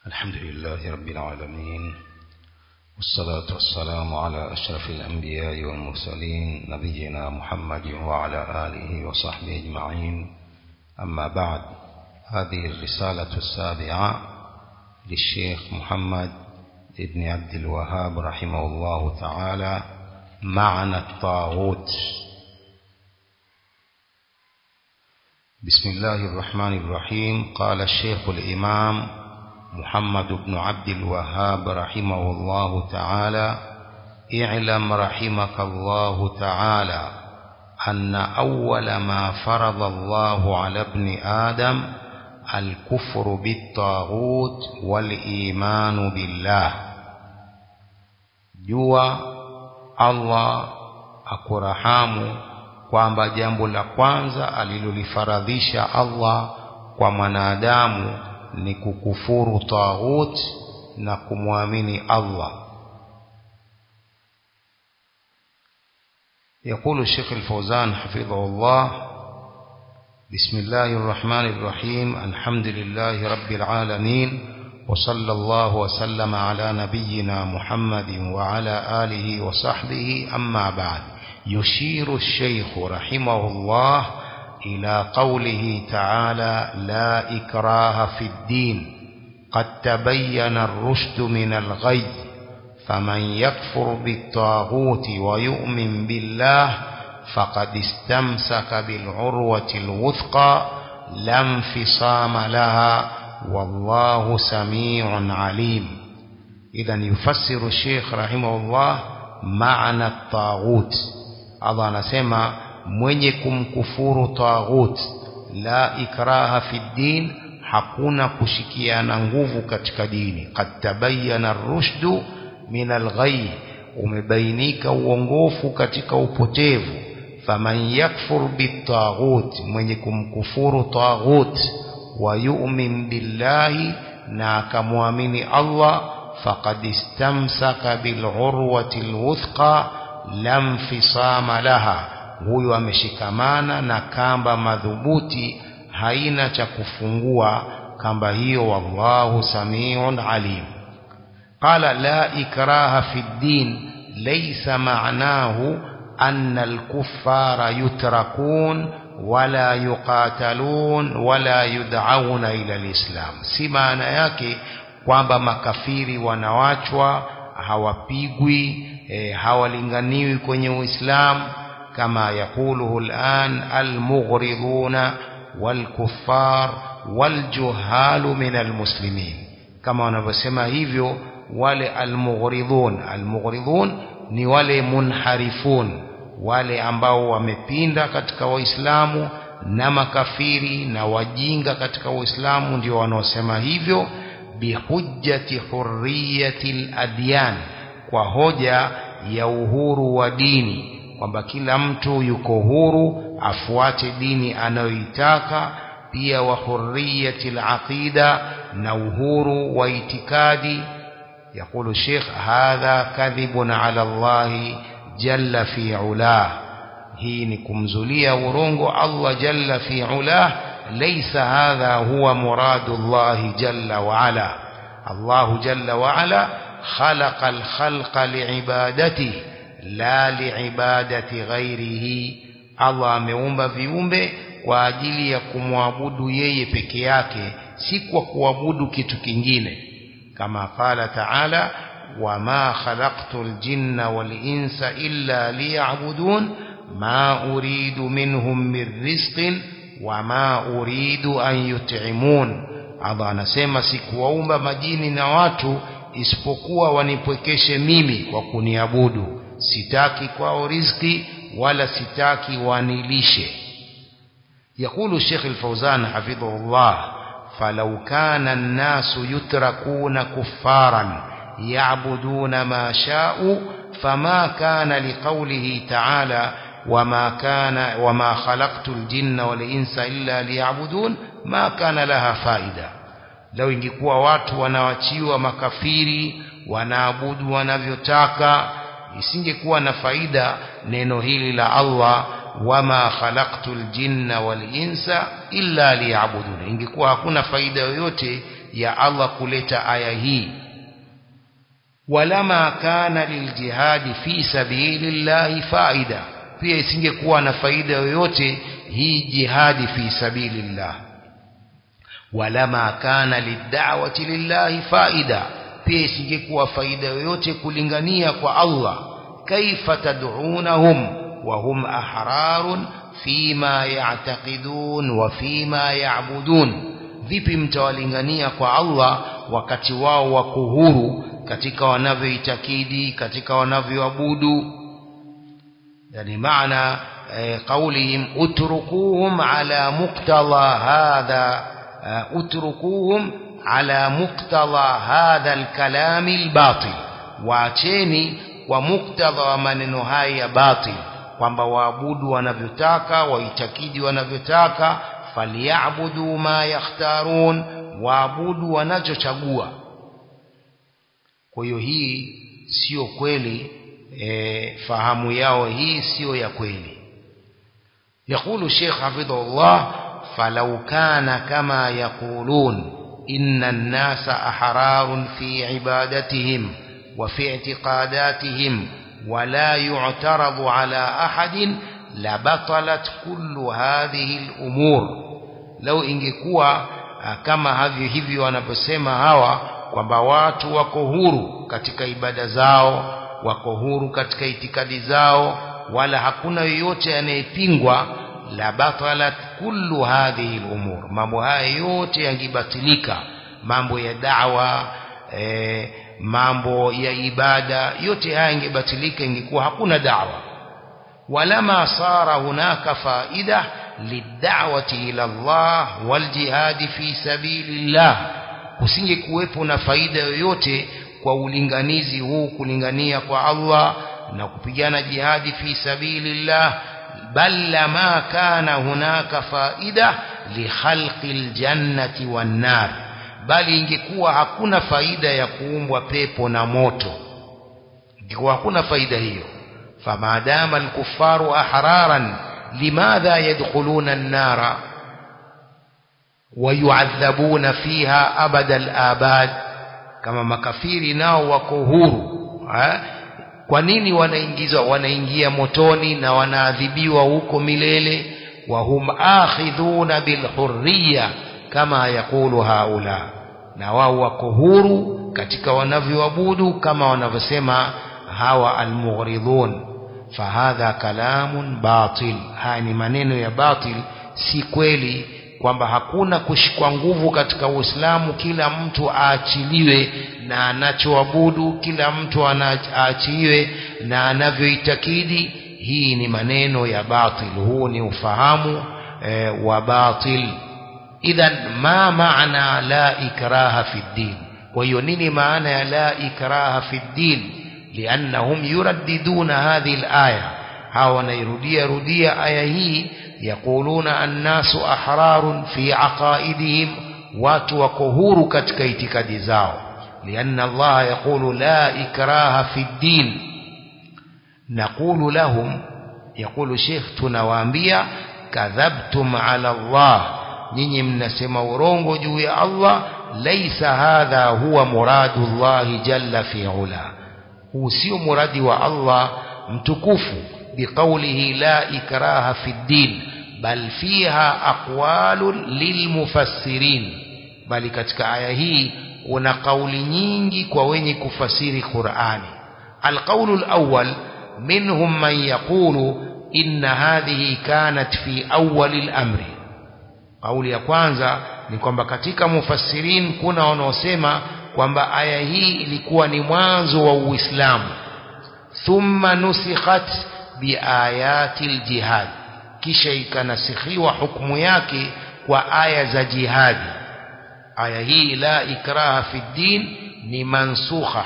الحمد لله رب العالمين، والصلاة والسلام على أشرف الأنبياء والمرسلين نبينا محمد وعلى آله وصحبه أجمعين. أما بعد، هذه الرسالة السابعة للشيخ محمد ابن عبد الوهاب رحمه الله تعالى، معنى الطاغوت. بسم الله الرحمن الرحيم. قال الشيخ الإمام محمد بن عبد الوهاب رحمه الله تعالى: اعلم رحمك الله تعالى أن أول ما فرض الله على ابن آدم الكفر بالطاغوت والإيمان بالله. Jua Allah akurahamu kwamba jambo la kwanza alilolifaradhisha Allah kwa mwanadamu ni kukufuru taghut na kumwamini Allah. يقول الشيخ الفوزان حفظه الله: بسم الله الرحمن الرحيم، الحمد لله رب العالمين، وصلى الله وسلم على نبينا محمد وعلى آله وصحبه. أما بعد، يشير الشيخ رحمه الله إلى قوله تعالى: لا إكراه في الدين قد تبين الرشد من الغي، فمن يكفر بالطاغوت ويؤمن بالله فقد استمسك بالعروة الوثقى لا انفصام لها، والله سميع عليم. إذن يفسر الشيخ رحمه الله معنى الطاغوت. الله نسمع mwenye kumkufuru taghut, la ikraha fi din, hakuna kushikiana nguvu katika dini. Qad tabayyana ar-rushdu min al-ghayy, umebainika uongofu katika upotevu. Faman yakfur bit-taghut, mwenye kumkufuru taghut, wa yu'min billahi, na akamwamini Allah, faqad istamsaka bil urwati al-wuthqa lam fisama laha, huyo ameshikamana na kamba madhubuti, haina cha kufungua kamba hiyo. Wallahu samiun alim. Qala: la ikraha fi ddin laysa ma'nahu anna al-kuffara yutrakun wala yuqatalun wala yud'auna ila al-islam. Si maana yake kwamba makafiri wanawachwa, hawapigwi, hawalinganiwi kwenye Uislamu, كما يقوله الآن المغرضون والكفار والجهال من المسلمين. كما wanavyosema hivyo wale almughridhun ni wale munharifun, wale ambao wamepinda katika Waislamu, na makafiri na wajinga katika Waislamu ndio wanaosema hivyo. Bihujjati hurriyatil adyan, kwa hoja ya uhuru wa dini, kwamba kila mtu yuko huru afuate dini anayoitaka. Pia wa hurriyatil aqida, na uhuru wa itikadi. يقول الشيخ: هذا كذب على الله جل في علاه. hii ni kumzulia urongo Allah jalla fi ulah. ليس هذا هو مراد الله جل وعلا. الله جل وعلا خلق الخلق لعبادته la liibadati ghairihi. Allah ameumba viumbe kwa ajili ya kumwabudu yeye peke yake, si kwa kuabudu kitu kingine. Kama qala ta'ala: wama khalaqtul jinna wal insa illa liya'budun ma uridu minhum min rizqin wama uridu an yut'imun. Allah anasema sikuwaumba majini na watu isipokuwa wanipwekeshe mimi kwa kuniabudu, sitaki kwao riziki wala sitaki wanilishe. يقول الشيخ الفوزان حفظه الله: فلو كان الناس يتركون كفارا يعبدون ما شاءوا فما كان لقوله تعالى: وما خلقت الجن والإنس إلا ليعبدون ما كان لها فائدة. لو ingekuwa watu wanawachiwa makafiri wanaabudu wanavyotaka, isingekuwa na faida neno hili la Allah: wama khalaqtul jinna wal insa illa liya'budun. Ingekuwa hakuna faida yoyote ya Allah kuleta aya hii. Walama kana liljihadi fi sabilillahi faida, pia isingekuwa na faida yoyote hii jihadi fi sabilillah. Walama kana lid'awati lillahi faida, pia isingekuwa faida yoyote kulingania kwa Allah. Kaifa tad'unahum wa hum ahrarun fima ya'taqidun wa fima ya'budun, vipi mtawalingania kwa Allah wakati wao wako huru katika wanavyoitakidi, katika wanavyoabudu. Yani maana qaulihim utrukuhum ala muqtala hadha, utrukuhum ala muqtala hadha alkalam albatil, waacheni kwa muktadha wa maneno haya ya batil, kwamba waabudu wanavyotaka, waitakidi wanavyotaka. Falyabudu ma yakhtarun, waabudu wanachochagua. Kwa hiyo hii sio kweli, fahamu yao hii sio ya kweli. Yakulu Sheikh hafidhahullah, falau kana kama yaqulun inna an-nasa ahrarun fi ibadatihim wa fi i'tiqadatihim wa la yu'taradu ala ahadin labatalat kullu hadhihi al-umur. Lau ingekuwa kama hivyo wanaposema hawa, kwamba watu wako huru katika ibada zao, wako huru katika itikadi zao, wala hakuna yoyote anayepingwa, labatalat kullu hadhihi al-umur, mambo haya yote yangebatilika. Mambo ya da'wa, mambo ya ibada, yote haya yangebatilika, ingekuwa hakuna da'wa. Walama sara hunaka faida lid'awati ila Allah wal jihad fi sabilillah, kusinge kuwepo na faida yoyote kwa ulinganizi huu, kulingania kwa Allah na kupigana jihadi fi sabilillah. Bal lama kana hunaka faida li khalqil jannati wan nar, bali ingekuwa hakuna faida ya kuumbwa pepo na moto, ingekuwa hakuna faida hiyo. Famadama al-kuffaru ahraran limadha yadkhuluna an-nara wa yu'adhabuna fiha abada al-abad, kama makafiri nao wako huru, kwa nini wanaingia motoni na wanaadhibiwa huko milele? Wa hum akhidhuna bil hurriya kama yakulu haula, na wao wako huru katika wanavyoabudu kama wanavyosema hawa al-mughridun. Fahadha kalamun batil, haya ni maneno ya batil, si kweli kwamba hakuna kushikwa nguvu katika Uislamu, kila mtu aachiliwe na anachoabudu, kila mtu aachiliwe na anavyoitakidi. Hii ni maneno ya batil, huu ni ufahamu wa batil. Idhan ma maana la ikraha fi ddin? Kwa hiyo nini maana ya la ikraha fi ddin? Liannahum yuraddiduna hadhihi al-aya, hawa wanairudia aya hii. Yaquluna annasu ahrarun fi aqaidihim, watu wako huru katika itikadi zao. Lianna Allah yaqulu la ikraha fi ddin. Naqulu lahum, yaqulu Sheikh, tunawaambia kadhabtum ala Allah, nyinyi mnasema urongo juu ya Allah. Laysa hadha huwa muradu Allah jalla fi ula, huu sio muradi wa Allah mtukufu. Biqaulihi la ikraha fi ddin, bal fiha aqwalun lilmufassirin, bali katika aya hii una kauli nyingi kwa wenye kufasiri Qur'ani. Alqaulu alawwal, minhum man yaqulu inna hadhihi kanat fi awwal al-amri. Kauli ya kwanza ni kwamba katika mufassirin kuna wanaosema kwamba aya hii ilikuwa ni mwanzo wa Uislamu. Thumma nusikhat biayatil jihad, kisha ikanasikhiwa hukumu yake kwa aya za jihadi. Aya hii la ikraha fi ddin ni mansukha,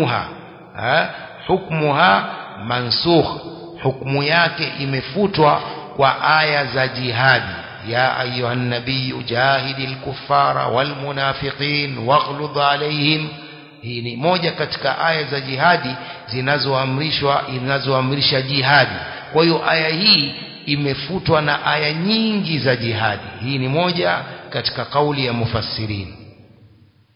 hukmuha mansukh, hukumu yake imefutwa kwa aya za jihadi. Ya ayuha nabiy jahidil kuffara wal munafiqin waghlud alayhim. Hii ni moja katika aya za jihadi zinazoamrisha jihadi. Kwa hiyo aya hii imefutwa na aya nyingi za jihadi. Hii ni moja katika kauli ya mufassirin.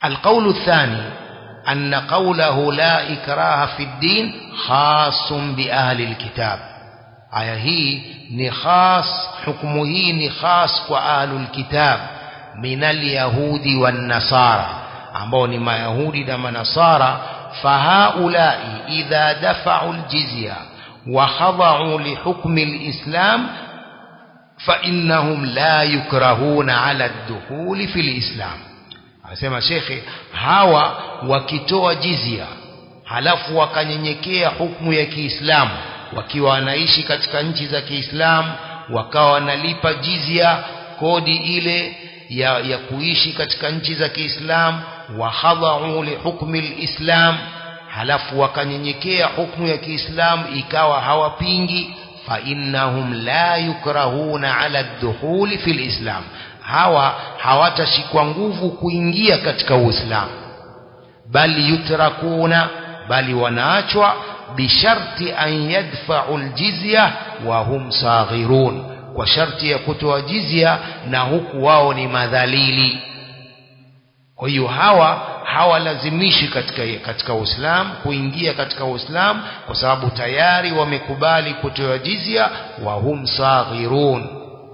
القول الثاني أن قوله لا إكراه في الدين خاص بأهل الكتاب. aya hii ni khas, hukumu hii ni khas kwa ahlul kitab minal yahudi wan nasara, ambao ni mayahudi na manasara. Fahaulai idha dafa'u aljizya wa khada'u li hukmi alislam fa innahum la yukrahuna ala ad-dukhul fi alislam. Anasema shekhe, hawa wakitoa jizya halafu wakanyenyekea hukumu ya Kiislamu, wakiwa wanaishi katika nchi za Kiislamu, wakawa wanalipa jizya, kodi ile ya kuishi katika nchi za Kiislamu, wa khada'u li hukmi alislam, halafu wakanyenyekea hukumu ya Kiislamu, ikawa hawapingi, fa innahum la yukrahuna ala ad-dukhul fi alislam, hawa hawatashikwa nguvu kuingia katika Uislamu, bali yutrakuna, bali wanaachwa, bisharti an yadfa'u aljizya wa hum saghirun, kwa sharti ya kutoa jizya na huku wao ni madhalili. Kwa hiyo hawa hawalazimishi katika Uislamu, kuingia katika Uislamu, kwa sababu tayari wamekubali kutoa jizya, wa hum saghirun.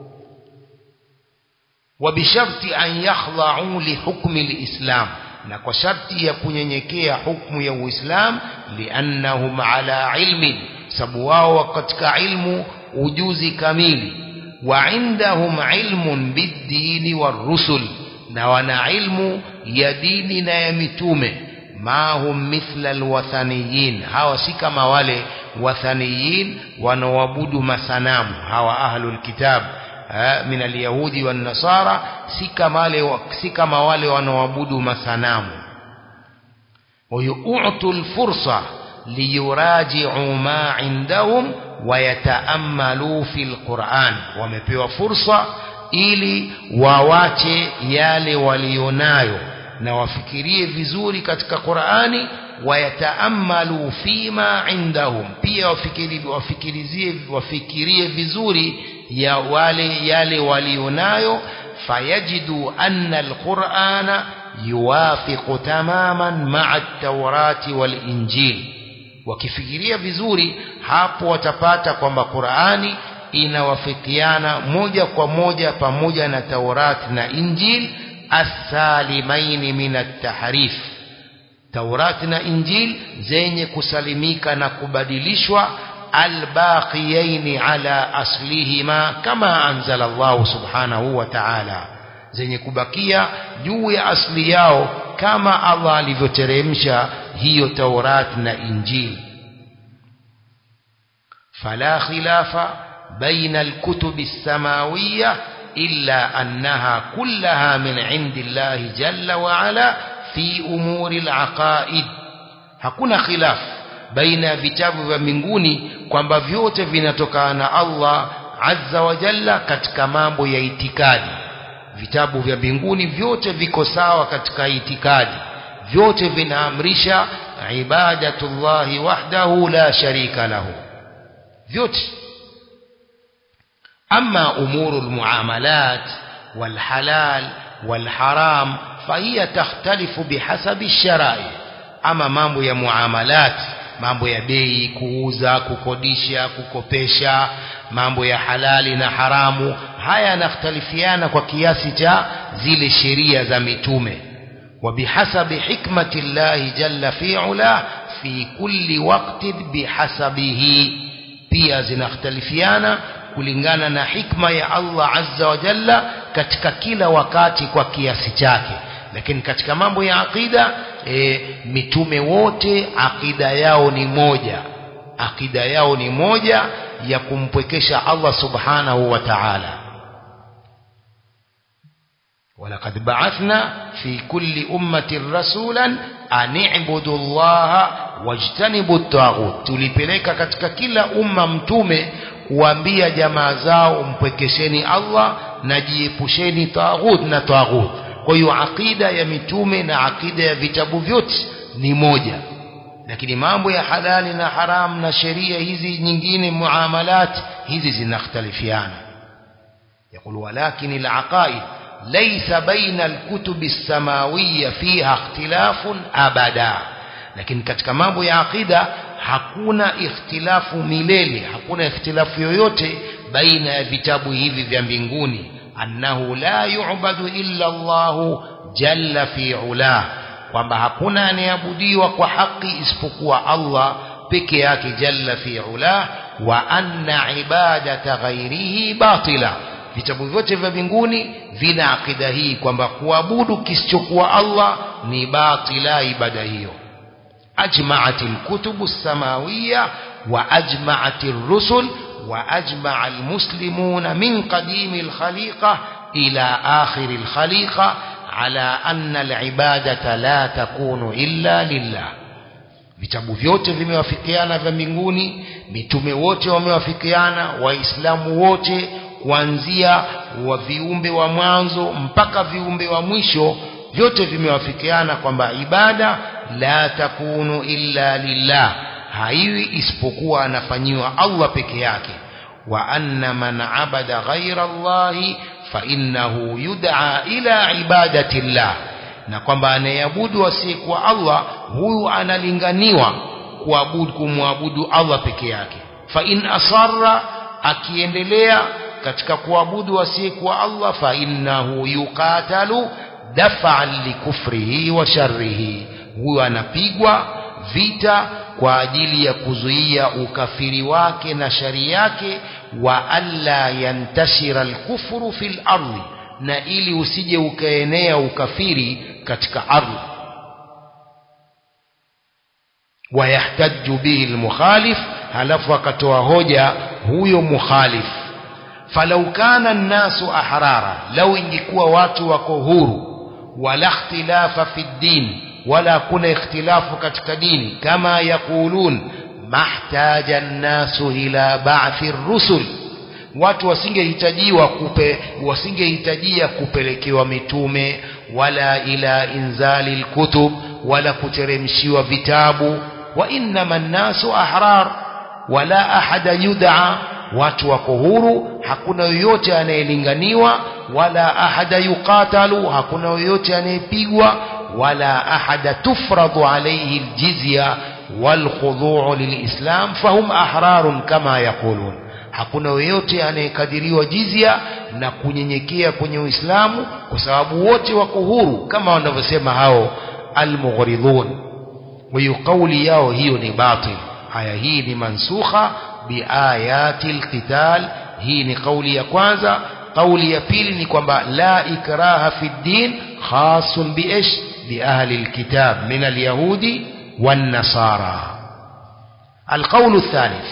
Wa bisharti an yakhda'u li hukmi alislam, na kwa sharti ya kunyenyekea hukumu ya Uislamu, liannahum ala ilmin, sababu wao katika ilmu, ujuzi kamili, wa indahum ilmun bid-dini war-rusul, na wana ilmu ya dini na ya mitume. Ma hum mithla alwathaniyin, hawa si kama wale wathaniyin wanaoabudu masanamu. Hawa ahlul kitab min alyahudi wan nasara si kama wale wanaoabudu masanamu. wa yu'tu alfursa liyuraji'u ma 'indahum wa yata'ammalu fil Qur'an, wamepewa fursa ili wawache yale walionayo na wafikirie vizuri katika Qur'ani, wayataammalu fima indahum, pia wafikirie vizuri ya yale walionayo. Fayajidu anna alqur'ana yuwafiqu tamaman ma'a at-taurati wal-injil, wakifikiria vizuri hapo watapata kwamba Qur'ani inawafikiana moja kwa moja pamoja na Taurati na Injil, as-salimaini min at-tahrif, Taurati na Injil zenye kusalimika na kubadilishwa, al-baqiyaini ala aslihima kama anzala Allah subhanahu wa ta'ala, zenye kubakia juu ya asli yao kama Allah alivyoteremsha hiyo Taurati na Injil. Fala khilafa بين الكتب السماوية إلا أنها كلها من عند الله جل وعلا في أمور العقائد. hakuna khilaf baina vitabu vya mbinguni kwamba vyote vinatokana na Allah azza wa jalla katika mambo ya itikadi. Vitabu vya mbinguni vyote viko sawa katika itikadi, vyote vinaamrisha ibadatullahi wahdahu la sharika lahu, vyote. أما أمور المعاملات والحلال والحرام فهي تختلف بحسب الشرائع. أما mambo ya muamalat, mambo ya bei, kuuza, kukodisha, kukopesha, mambo ya halali na haramu, haya yanakhtalifiana kwa kiasi cha zile sheria za mitume. وبحسب حكمة الله جل في علا في كل وقت بحسبه, pia zinakhtalifiana kulingana na hikma ya Allah azza wa jalla katika kila wakati kwa kiasi chake. Lakini katika mambo ya aqida, mitume wote aqida yao ni moja, aqida yao ni moja ya kumpwekesha Allah subhanahu wa ta'ala. walaqad ba'athna fi kulli ummatin rasulan an i'budu Allah wajtanibu at-taghut, tulipeleka katika kila umma mtume kuambia jamaa zao mpwekesheni Allah na jiepusheni taghut na taghut. Kwa hiyo aqida ya mitume na aqida ya vitabu vyote ni moja, lakini mambo ya halali na haram na sheria hizi nyingine, muamalat hizi zinakhtalifiana. يقول ولكن العقائد ليس بين الكتب السماوية فيها اختلاف أبدا. lakini katika mambo ya aqida hakuna ikhtilafu milele, hakuna ikhtilafu yoyote baina ya vitabu hivi vya mbinguni. Annahu la yu'badu illa Allah jalla fi ulah, kwamba hakuna anayeabudiwa kwa haki isipokuwa Allah peke yake jalla fi ulah. Wa anna ibadata ghairihi batila, vitabu vyote vya mbinguni vina akida hii kwamba kuabudu kisichokuwa Allah ni batila ibada hiyo. أجمعت الكتب السماوية وأجمعت الرسل وأجمع المسلمون من قديم الخليقة إلى آخر الخليقة على أن العبادة لا تكون إلا لله. vitabu vyote vimewafikiana vya mbinguni, mitume wote wamewafikiana, waislamu wote kuanzia wa viumbe wa mwanzo mpaka viumbe wa mwisho, vyote vimewafikiana kwamba ibada la takunu illa lillah, haiwi isipokuwa anafanyiwa Allah peke yake. Wa anna man abada ghayra Allahi fa innahu yud'a ila ibadati llah, na kwamba anayeabudu asiyekuwa Allah huyu analinganiwa kumwabudu Allah peke yake. Fa in asarra, akiendelea katika kuabudu asiyekuwa Allah, fa innahu yuqatalu daf'an likufrihi wa sharrihi, huyo anapigwa vita kwa ajili ya kuzuia ukafiri wake na shari yake. Wa alla yantashira alkufru fil ardi, na ili usije ukaenea ukafiri katika ardhi. Wa yahtaju bihi almukhalif, halafu akatoa hoja huyo mukhalif. Falau kana an-nasu ahrara, lau ingekuwa watu wako huru, wala ikhtilafa fi din, wala kuna ikhtilafu katika dini, kama yakulun mahtaja an-nasu ila ba'thi ar-rusul, watu wasingehitajia kupelekewa mitume, wala ila inzali al-kutub, wala kuteremshiwa vitabu. Wa innama an-nasu ahrar wala ahada yud'a, watu wako huru, hakuna yoyote anayelinganiwa, wala ahada yuqatalu, hakuna yoyote anayepigwa, wala ahada tufradu alayhi aljizya walkhudu'u lilislam fahum ahrarun kama yaqulun, hakuna yoyote anayekadiriwa jizya na kunyenyekea kwenye Uislamu, kwa sababu wote wako huru kama wanavyosema hao almughridun. Wa qawli yao hiyo ni batil. Aya hii ni mansukha biayati alqital. Hii ni kauli ya kwanza. Kauli ya pili ni kwamba la ikraha fi din khasun biish biahli alkitab min alyahudi wan nasara. القول الثالث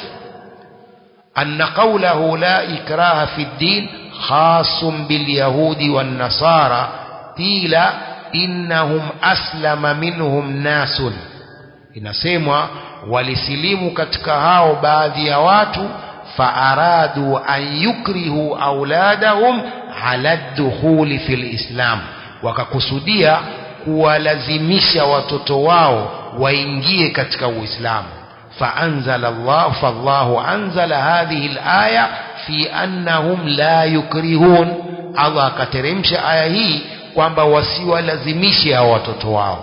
أن قوله لا إكراه في الدين خاص باليهود والنصارى قيل إنهم أسلم منهم ناس، inasemwa walisilimu katika hao baadhi ya watu, faaradu an yukrihu auladahum ala dukhuli fil islam, wakakusudia kuwalazimisha watoto wao waingie katika Uislamu. fallahu anzala hadhihi alaya fi annahum la yukrihun, Allah akateremsha aya hii kwamba wasiwalazimishe hao watoto wao.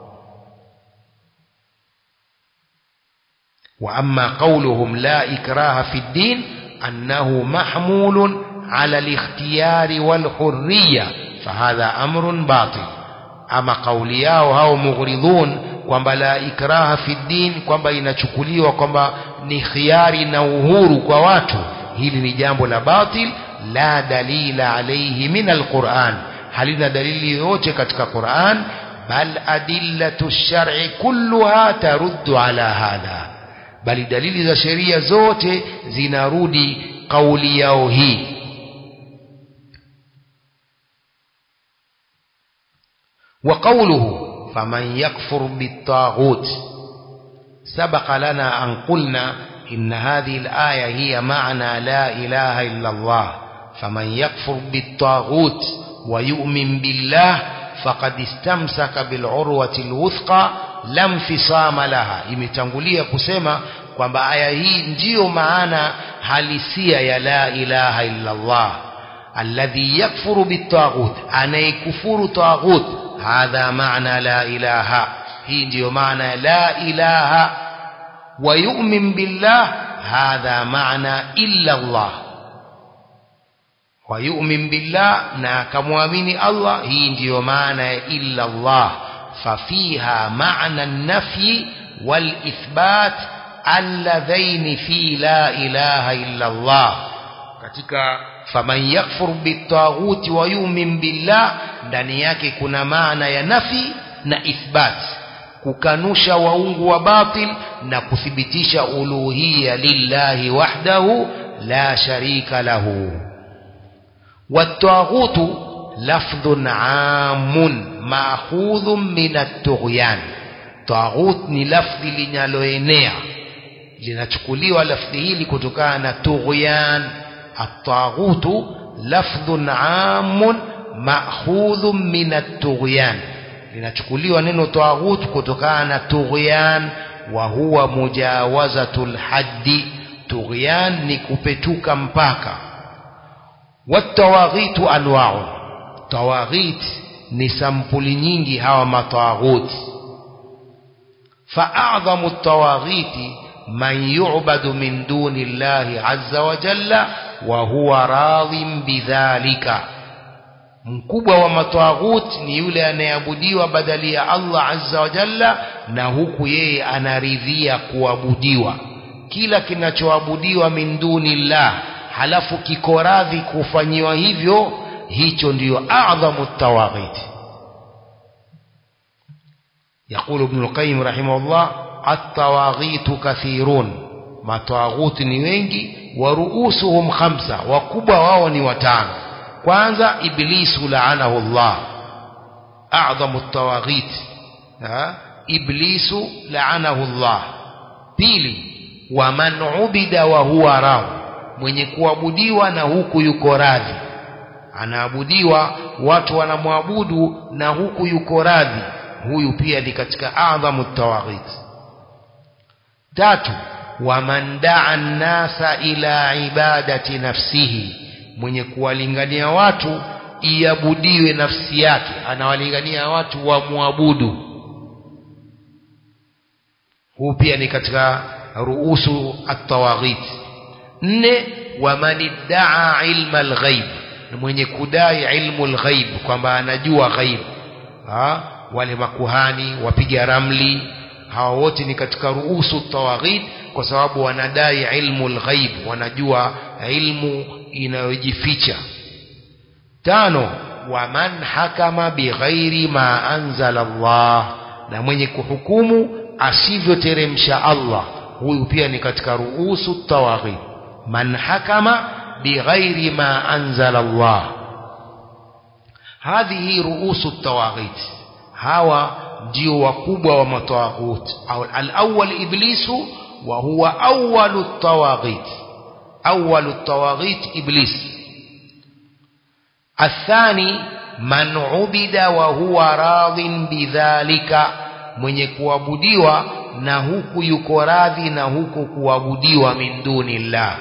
وأما قولهم لا إكراه في الدين أنه محمول على الاختيار والحرية فهذا أمر باطل. أما قوليao hao mughridun kwamba la ikraha fi din, kwamba inachukuliwa kwamba ni khiari na uhuru kwa watu, hili ni jambo la batil. La dalila alayhi min alquran, halina dalili yoyote katika Quran. Bal adillatu ash-shar'i kulluha taruddu ala hadha, bali dalili za sheria zote zinarudi kauli yao hii. Wa qawluhu faman yakfur bit-taghut, sabaqa lana an qulna inna hadhihi al-aya hiya ma'na la ilaha illa Allah. faman yakfur bit-taghut wa yu'min billah faqad istamsaka bil-urwati al-wuthqa lam fisama laha. Imetangulia kusema kwamba aya hii ndiyo maana halisia ya la ilaha illa Allah. alladhi yakfuru bitaghut, anayekufuru taghut. Hadha maana la ilaha, hii ndiyo maana la ilaha. Wa yu'min billah, hadha maana illa Allah. Wa yu'min billah, na kamwamini Allah, hii ndiyo maana ya illa Allah. Fafiha maana an-nafyi wal ithbat alladhaini fi la ilaha illa Allah. Katika faman yakfur bitaghuti wa yu'min billah, ndani yake kuna maana ya nafi na ithbat, kukanusha waungu wa batil na kuthibitisha uluhiyya lillahi wahdahu la sharika lahu. Wat-taghutu lafdhun 'amun ma'khudhun min at-tughyan. Taghut ni lafdhi linaloenea, linachukuliwa lafdhi hili kutokana na tughyan. At-taghutu lafdhun 'amun ma'khudhun min at-tughyan, linachukuliwa neno taghut kutokana na tughyan. Wa huwa mujawazatul haddi, tughyan ni kupetuka mpaka. Wat-tawaghitu anwa'un, tawaghit ni sampuli nyingi hawa mataghut. فأعظم الطواغيت من يعبد من دون الله عز وجل وهو راض بذلك. mkubwa wa mataghut ni yule anayeabudiwa badali ya Allah azza wa jalla, na huku yeye anaridhia kuabudiwa. Kila kinachoabudiwa min dunillah halafu kiko radhi kufanyiwa hivyo, hicho ndiyo a'dhamu at-tawaghit. يقول ابن القيم رحمه الله: الطواغيت كثيرون، مطاغوت ni wengi. ورؤوسهم 5، wakubwa wao ni 5. kwanza iblisu la'anahu Allah, a'dhamu at-tawaghit, iblisu la'anahu Allah. pili, wa man ubida wa huwa radhi, mwenye kuabudiwa na huku yuko radhi, anaabudiwa, watu wanamwabudu na huku yuko radhi, huyu pia ni katika a'dhamu at-tawaghit. tatu, wa man da'a an-nasa ila ibadati nafsihi, mwenye kuwalingania watu iabudiwe nafsi yake, anawalingania watu wamwabudu, huyu pia ni katika ruusu at-tawaghit. 4, wa man idda'a ilma al-ghaib, mwenye kudai ilmu al-ghaib, kwamba anajua ghaib. Wale makuhani wapiga ramli, hawa wote ni katika ruusu tawaghit, kwa sababu wanadai ilmu al-ghaib, wanajua ilmu inayojificha. 5, wa man hakama bighairi ma anzala Allah, na mwenye kuhukumu asivyoteremsha Allah, huyu pia ni katika ruusu tawaghit. Man hakama bighairi ma anzala Allah, hadhihi ruusu tawaghit. hawa ndio wakubwa wa matawaghut. Al-awwal iblisu wa huwa awwalu at-tawaghit, awwalu at-tawaghit iblis. Athani man ubida wa huwa radhin bidhalika, mwenye kuabudiwa na huku yuko radhi na huku kuabudiwa min dunillah.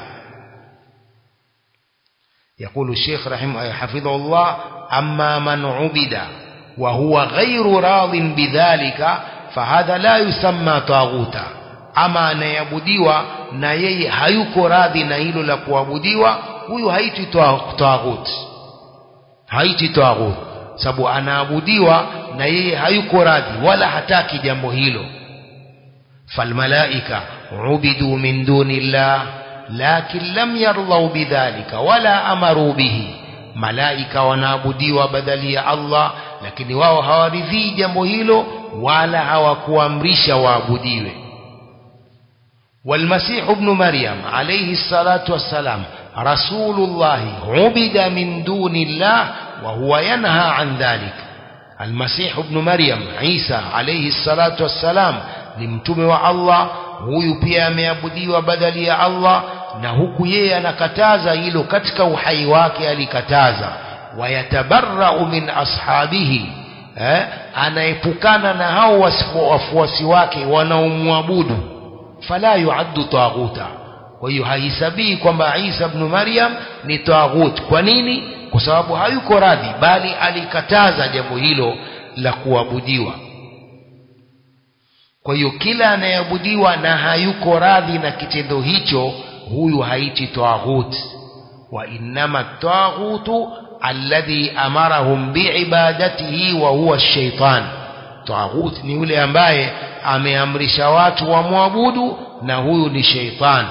يقول الشيخ رحمه حفظه الله: أما من عبد وهو غير راض بذلك فهذا لا يسمى طاغوتا. أما anayeabudiwa na yeye hayuko radhi na hilo la kuabudiwa, huyu haitwi taghut, haitwi taghut, sababu anaabudiwa na yeye hayuko radhi wala hataki jambo hilo. falmalaika ubidu min dunillah lakin lam yarḍau bidhalika wala amaru bihi, malaika wanaabudiwa badali ya Allah, lakini wao hawaridhii jambo hilo wala hawakuamrisha waabudiwe. والمسيح ابن مريم عليه الصلاة والسلام رسول الله عبد من دون الله وهو ينهى عن ذلك. المسيح ابن مريم عيسى عليه الصلاة والسلام ni mtume wa Allah, huyu pia ameabudiwa badali ya Allah, na huku yeye anakataza hilo katika uhai wake, alikataza. Wayatabarra'u min ashabihi, anaepukana na hao wafuasi wake wanaomwabudu. Fala yu'addu taghuta, kwa hiyo haisabii kwamba Isa ibn Maryam ni taghut. Kwa nini? kwa sababu hayuko radhi, bali alikataza jambo hilo la kuabudiwa. Kwa hiyo kila anayeabudiwa na hayuko radhi na kitendo hicho, huyu haiti taghut. Wa innama taghutu alladhi amarahum biibadatihi wa huwa ash-shaytan. Taghut ni yule ambaye ameamrisha watu wamwabudu, na huyu ni shaytan.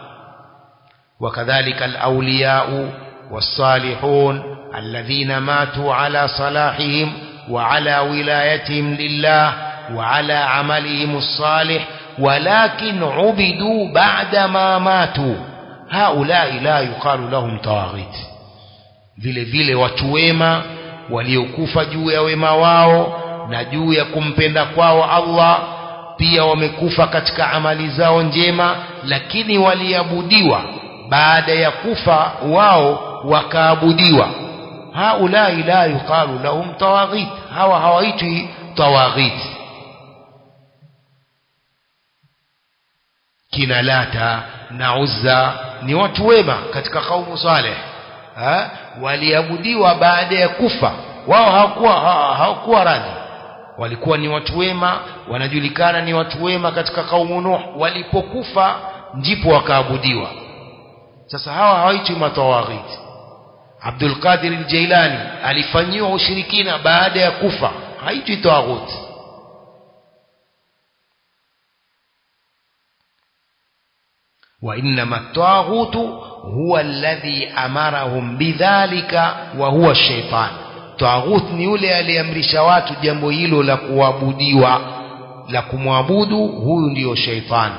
وكذلك الأولياء والصالحون الذين ماتوا على صلاحهم وعلى ولايتهم لله وعلى عملهم الصالح ولكن عبدوا بعدما ماتوا هؤلاء لا يقال لهم طواغيت. vile vile watu wema waliokufa juu ya wema wao na juu ya kumpenda kwao Allah, pia wamekufa katika amali zao njema, lakini waliabudiwa baada ya kufa wao, wakaabudiwa. Haulai la yuqalu lahum tawaghit, hawa hawaitwi tawaghit. Kina Lata na Uzza ni watu wema katika kaumu Saleh, waliabudiwa baada ya kufa wao, hawakuwa radhi. Walikuwa ni watu wema, wanajulikana ni watu wema katika kaumu Nuh, walipokufa ndipo wakaabudiwa. Sasa hawa hawaitwi matawaghit. Abdul Qadir al-Jailani alifanyiwa ushirikina baada ya kufa, haitwi tawaghut. Wa innama at-taghutu huwa alladhi amarahum bidhalika wa huwa ash-shaytan. Tawaghut ni yule aliamrisha watu jambo hilo la kuabudiwa, la kumwabudu, huyu ndio shaytan.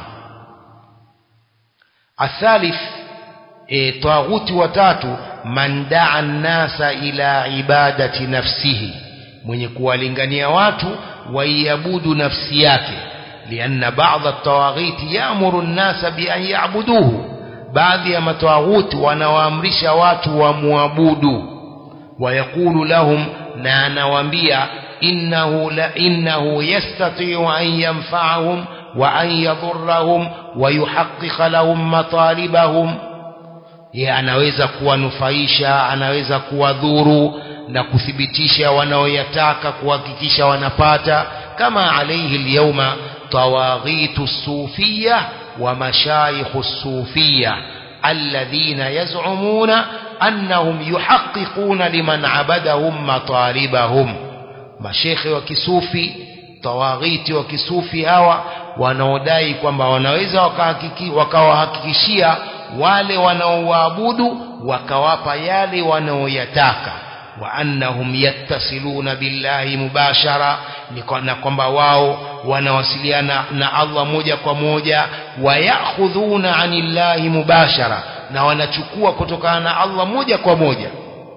Athalith, taghuti watatu, man daa an-nasa ila ibadati nafsihi, mwenye kuwalingania watu waiabudu nafsi yake. Lianna ba'dha at-tawaghit ya'muru an-nasa bi an ya'buduhu, baadhi ya matawaghuti wanawaamrisha watu wamwabudu. Wayaqulu lahum, na anawaambia, innahu yastati'u an yanfa'ahum wa an yadhurrahum wa yuhaqqiqa lahum matalibahum. Anaweza kuwanufaisha, anaweza kuwadhuru na kuthibitisha wanaoyataka, kuhakikisha wanapata. Kama alayhi al-yawma tawaghitu as-sufiyya wa mashayikh as-sufiyya alladhina yaz'umuna annahum yuhaqqiquna liman abadahum matalibahum. Mashekhe wa kisufi, tawaghiti wa kisufi hawa wanaodai kwamba wanaweza wakawahakikishia wale wanaoabudu, wakawapa yale wanaoyataka. Wa annahum yattasiluna billahi mubashara, na kwamba wao wanawasiliana na Allah moja kwa moja. Wa ya'khudhuna anillahi mubashara, na wanachukua kutokana na Allah moja kwa moja.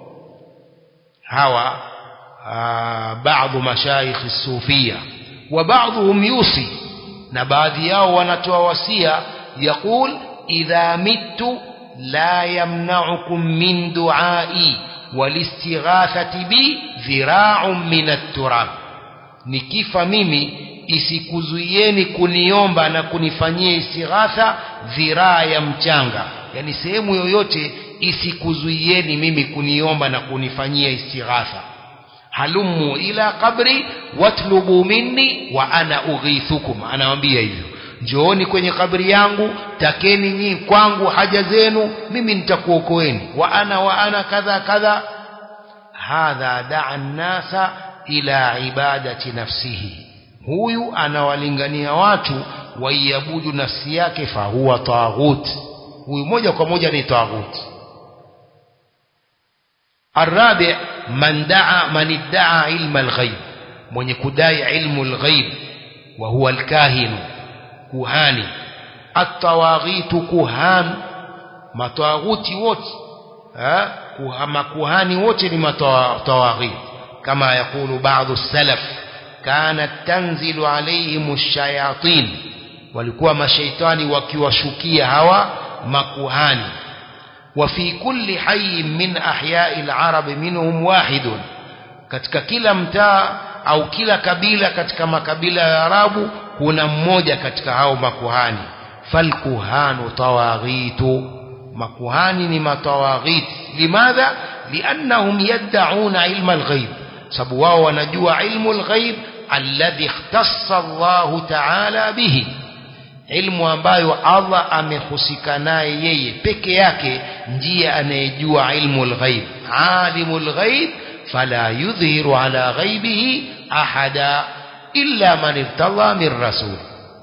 Hawa baadhi mashayikh as-sufiyya wa baadhum yusi, na baadhi yao wanatoa wasia, yaqul idha mittu la yamna'ukum min du'ai walistighathati bi dhira'un min at-turab. Nikifa mimi isikuzuieni kuniomba na kunifanyia istighatha dhiraa ya mchanga, yani sehemu yoyote isikuzuieni mimi kuniomba na kunifanyia istighatha. Halumu ila qabri watlubu minni wa ana ughithukum, anawaambia hivyo, njooni kwenye kabri yangu, takeni nyinyi kwangu haja zenu, mimi nitakuokoeni. Wa ana kadha kadha. Hadha da'a an-nasa ila ibadati nafsihi, huyu anawalingania watu waiabudu nafsi yake, fa huwa taghut, huyu moja kwa moja ni taghut. Arabi, man idda'a ilma al-ghaib, mwenye kudai ilmu al-ghaib, wa huwa al-kahin, kuhani. At-tawaghitu kuhan, matawaghuti wote, makuhani wote ni matawaghit. Kama yakulu baadhi as-salaf, kanat tanzilu alayhim ash-shayatin, walikuwa mashaitani wakiwashukia hawa makuhani. Wa fi kulli hayy min ahya'i al-arab minhum wahidun, katika kila mtaa au kila kabila katika makabila ya Arabu kuna mmoja katika hao makuhani. Falkuhanu tawaghitu, makuhani ni matawaghit. Limadha? لأنهم يدعون علم الغيب سبوا ونجوا علم الغيب الذي اختص الله تعالى به ilmu ambayo Allah amehusika naye yeye peke yake ndiye anayejua ilmul ghaib alimul ghaib fala yudhiru ala ghaibihi ahada illa man irtadha min rasul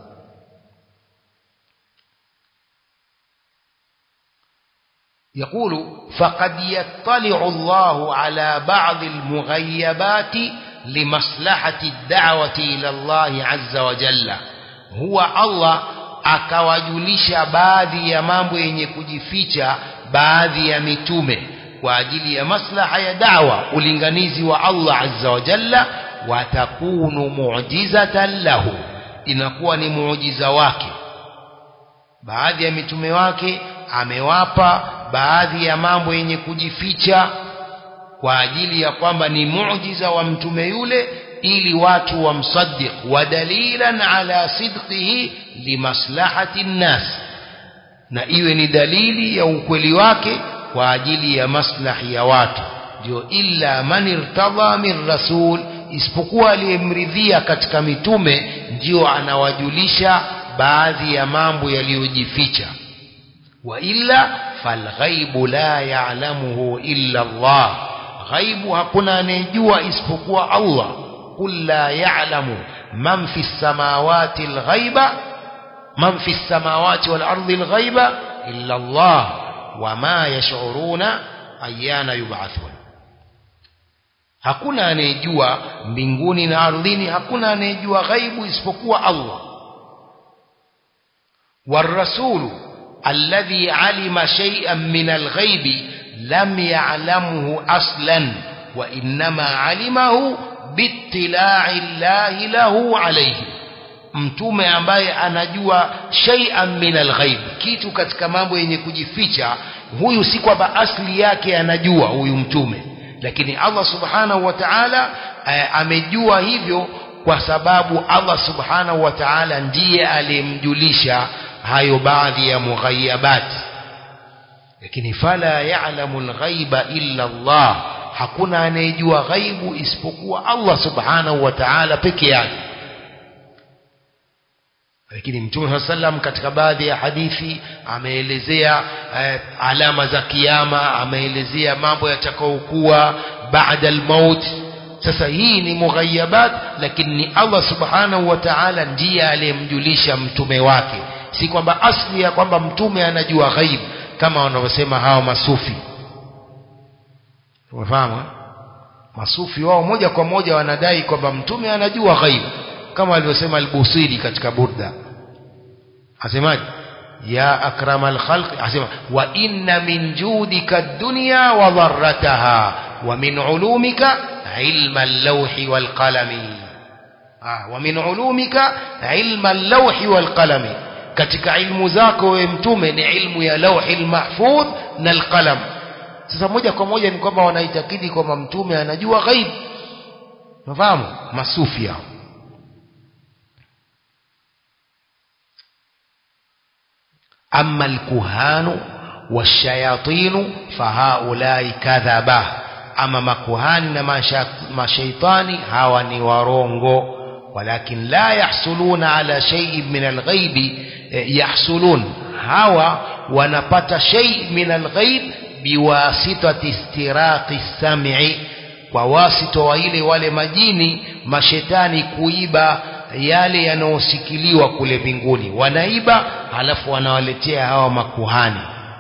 يقول فقد يطلع الله على بعض المغيبات لمصلحة الدعوة إلى الله عز وجل huwa Allah akawajulisha baadhi ya mambo yenye kujificha baadhi ya mitume kwa ajili ya maslaha ya da'wa ulinganizi wa Allah azza wa jalla watakunu mu'jizatan lahu inakuwa ni muujiza wake baadhi ya mitume wake amewapa baadhi ya mambo yenye kujificha kwa ajili ya kwamba ni muujiza wa mtume yule ili watu wamsaddiq wa dalilan ala sidqihi limaslahati nnas na iwe ni dalili ya ukweli wake kwa ajili ya maslahi ya watu ndio illa man irtadha min rasul isipokuwa aliyemridhia katika mitume ndio anawajulisha baadhi ya mambo yaliyojificha wa illa falghaibu la ya'lamuhu illa Allah ghaibu hakuna anejua isipokuwa Allah قل لا يعلم من في السماوات الغيب من في السماوات والأرض الغيب إلا الله وما يشعرون أيان يبعثون hakuna anejua mbinguni na ardhini hakuna anejua ghaibu isipokuwa Allah والرسول الذي علم شيئا من الغيب لم يعلمه أصلا وإنما علمه bittila'i llahi lahu alayhi mtume ambaye anajua shay'an min alghaib kitu katika mambo yenye kujificha huyu si kwamba asli yake anajua huyu mtume lakini Allah subhanahu wa ta'ala amejua hivyo kwa sababu Allah subhanahu wa ta'ala ndiye aliyemjulisha hayo baadhi ya mughayabat lakini fala ya'lamu alghaiba illa Allah hakuna anayejua ghaibu isipokuwa Allah subhanahu wa ta'ala peke yake lakini Mtume sallam katika baadhi ya hadithi ameelezea alama za kiyama ameelezea mambo yatakayokuwa baada al-maut sasa hii ni mughayabat lakini ni Allah subhanahu wa ta'ala ndiye aliyemjulisha mtume wake si kwamba asli ya kwamba mtume anajua ghaib kama wanavyosema hao masufi unafahamu masufi wao moja kwa moja wanadai kwamba mtume anajua ghaib kama alivyosema al-Busiri katika Burda asemaje ya akramal khalq asema wa inna min judika ad-dunya wa dharrataha wa min ulumika ilma al-lawhi wal qalami wa min ulumika ilma al-lawhi wal qalami katika ilmu zako wewe mtume ni ilmu ya lawhil mahfudh na al-qalam sasa moja kwa moja ni kwamba wanaitakidi kwamba mtume anajua ghaib unafahamu masufi hao amma al-kuhanu wash-shayatin fahaulai kadhaba ama makuhani na mashaitani hawa ni warongo walakin la yahsuluna ala shay'in min al-ghaibi yahsulun hawa wanapata shay' min al-ghaib biwasitati istiraqi as-sam'i kwa wasito wa ile wale majini mashetani kuiba yale yanayosikiliwa kule mbinguni wanaiba halafu wanawaletea hawa makuhani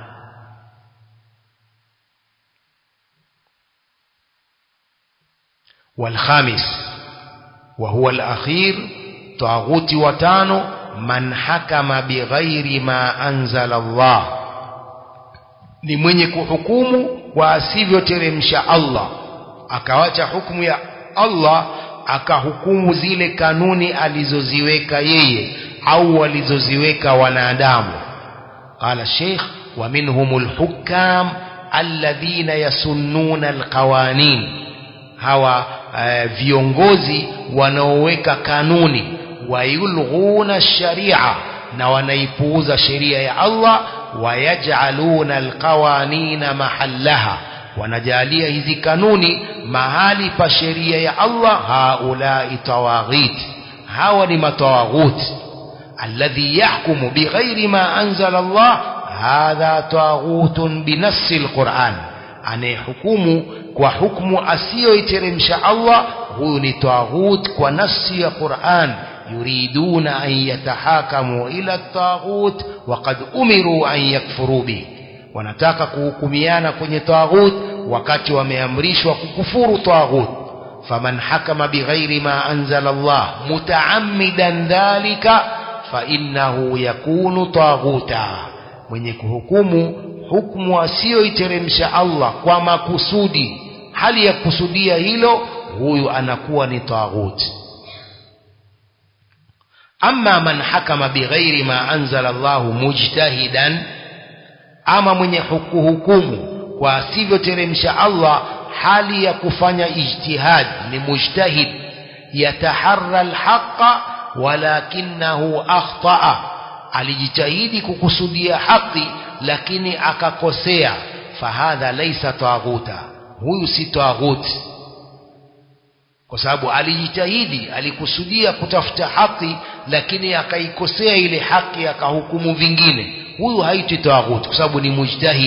والخامس وهو الأخير طاغوت وتانو من حكم بغير ما أنزل الله ni mwenye kuhukumu kwa asivyoteremsha Allah akawacha hukumu ya Allah akahukumu zile kanuni alizoziweka yeye au walizoziweka wanadamu qala sheikh wa minhumul hukam alladhina yasunnuna alqawanin hawa viongozi wanaoweka kanuni wayulghuna sharia na wanaipuuza sheria ya Allah wayaj'aluna alqawanina mahallaha wanajalia hizi kanuni mahali pa sheria ya Allah. Haulai tawaghit, hawa ni matawaghut. Alladhi yahkumu bighairi ma anzala Allah hadha tawaghutun binassi alquran, anayehukumu kwa hukumu asiyoiteremsha Allah, huyu ni tawaghut kwa nasi ya Qur'an. Yuriduna an yatahakamu ila tawaghut waqad umiru an yakfuru bihi, wanataka kuhukumiana kwenye tawaghut wakati wameamrishwa kukufuru tawaghut. Faman hakama bighairi ma anzala Allah mutaammidan dhalika fa innahu yakunu taghuta, mwenye kuhukumu hukumu asiyoiteremsha Allah kwa makusudi, hali ya kusudia hilo, huyu anakuwa ni taghut. Amma man hakama bighairi ma anzala Allah mujtahidan, ama mwenye hukumu kwa asivyoteremsha Allah hali ya kufanya ijtihad, ni mujtahid. Yataharra alhaqa walakinahu akhtaa, alijitahidi kukusudia haki lakini akakosea. Fahadha laysa taghuta, huyu si taghut, kwa sababu alijitahidi, alikusudia kutafuta haki lakini akaikosea ile haki, akahukumu vingine. Huyu haitwi taghut kwa sababu ni mujtahid.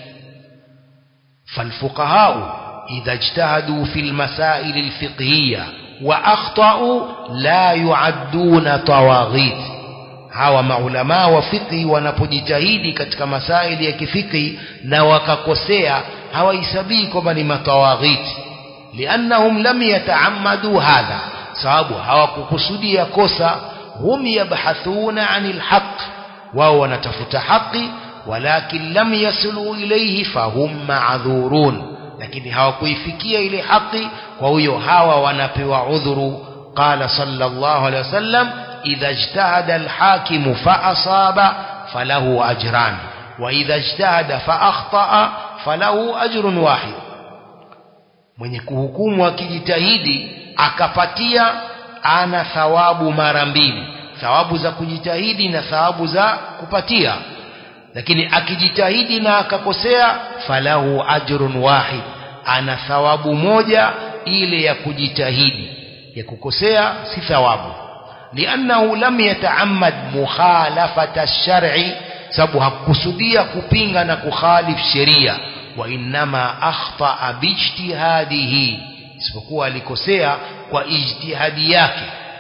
Falfuqahau idha ijtahadu fil masail alfiqhiyya wa akhtau la yuadduna tawaghit, hawa maulama wa fiqhi wanapojitahidi katika masaili ya kifiqhi na wakakosea, hawahesabii kwamba ni matawaghit, liannahum lam yata'ammadu hadha, sababu hawakukusudia kosa. Hum yabhathuna anil haqq, wao wanatafuta haki, walakin lam yasulu ilayhi fahum ma'dhurun, lakini hawakuifikia ile haki, kwa hiyo hawa wanapewa udhuru. Qala sallallahu alayhi wasallam idha ijtahada alhakimu fa asaba falahu ajran wa idha ijtahada fa akhtaa falahu ajrun wahid, mwenye kuhukumu akijitahidi akapatia ana thawabu mara mbili, thawabu za kujitahidi na thawabu za kupatia. Lakini akijitahidi na akakosea, falahu ajrun wahid, ana thawabu moja ile ya kujitahidi, ya kukosea si thawabu. Liannahu lam yata'ammad mukhalafata ash-shar'i, sababu hakukusudia kupinga na kukhalif sheria. Wa innama akhta'a bijtihadihi, isipokuwa alikosea kwa ijtihadi yake.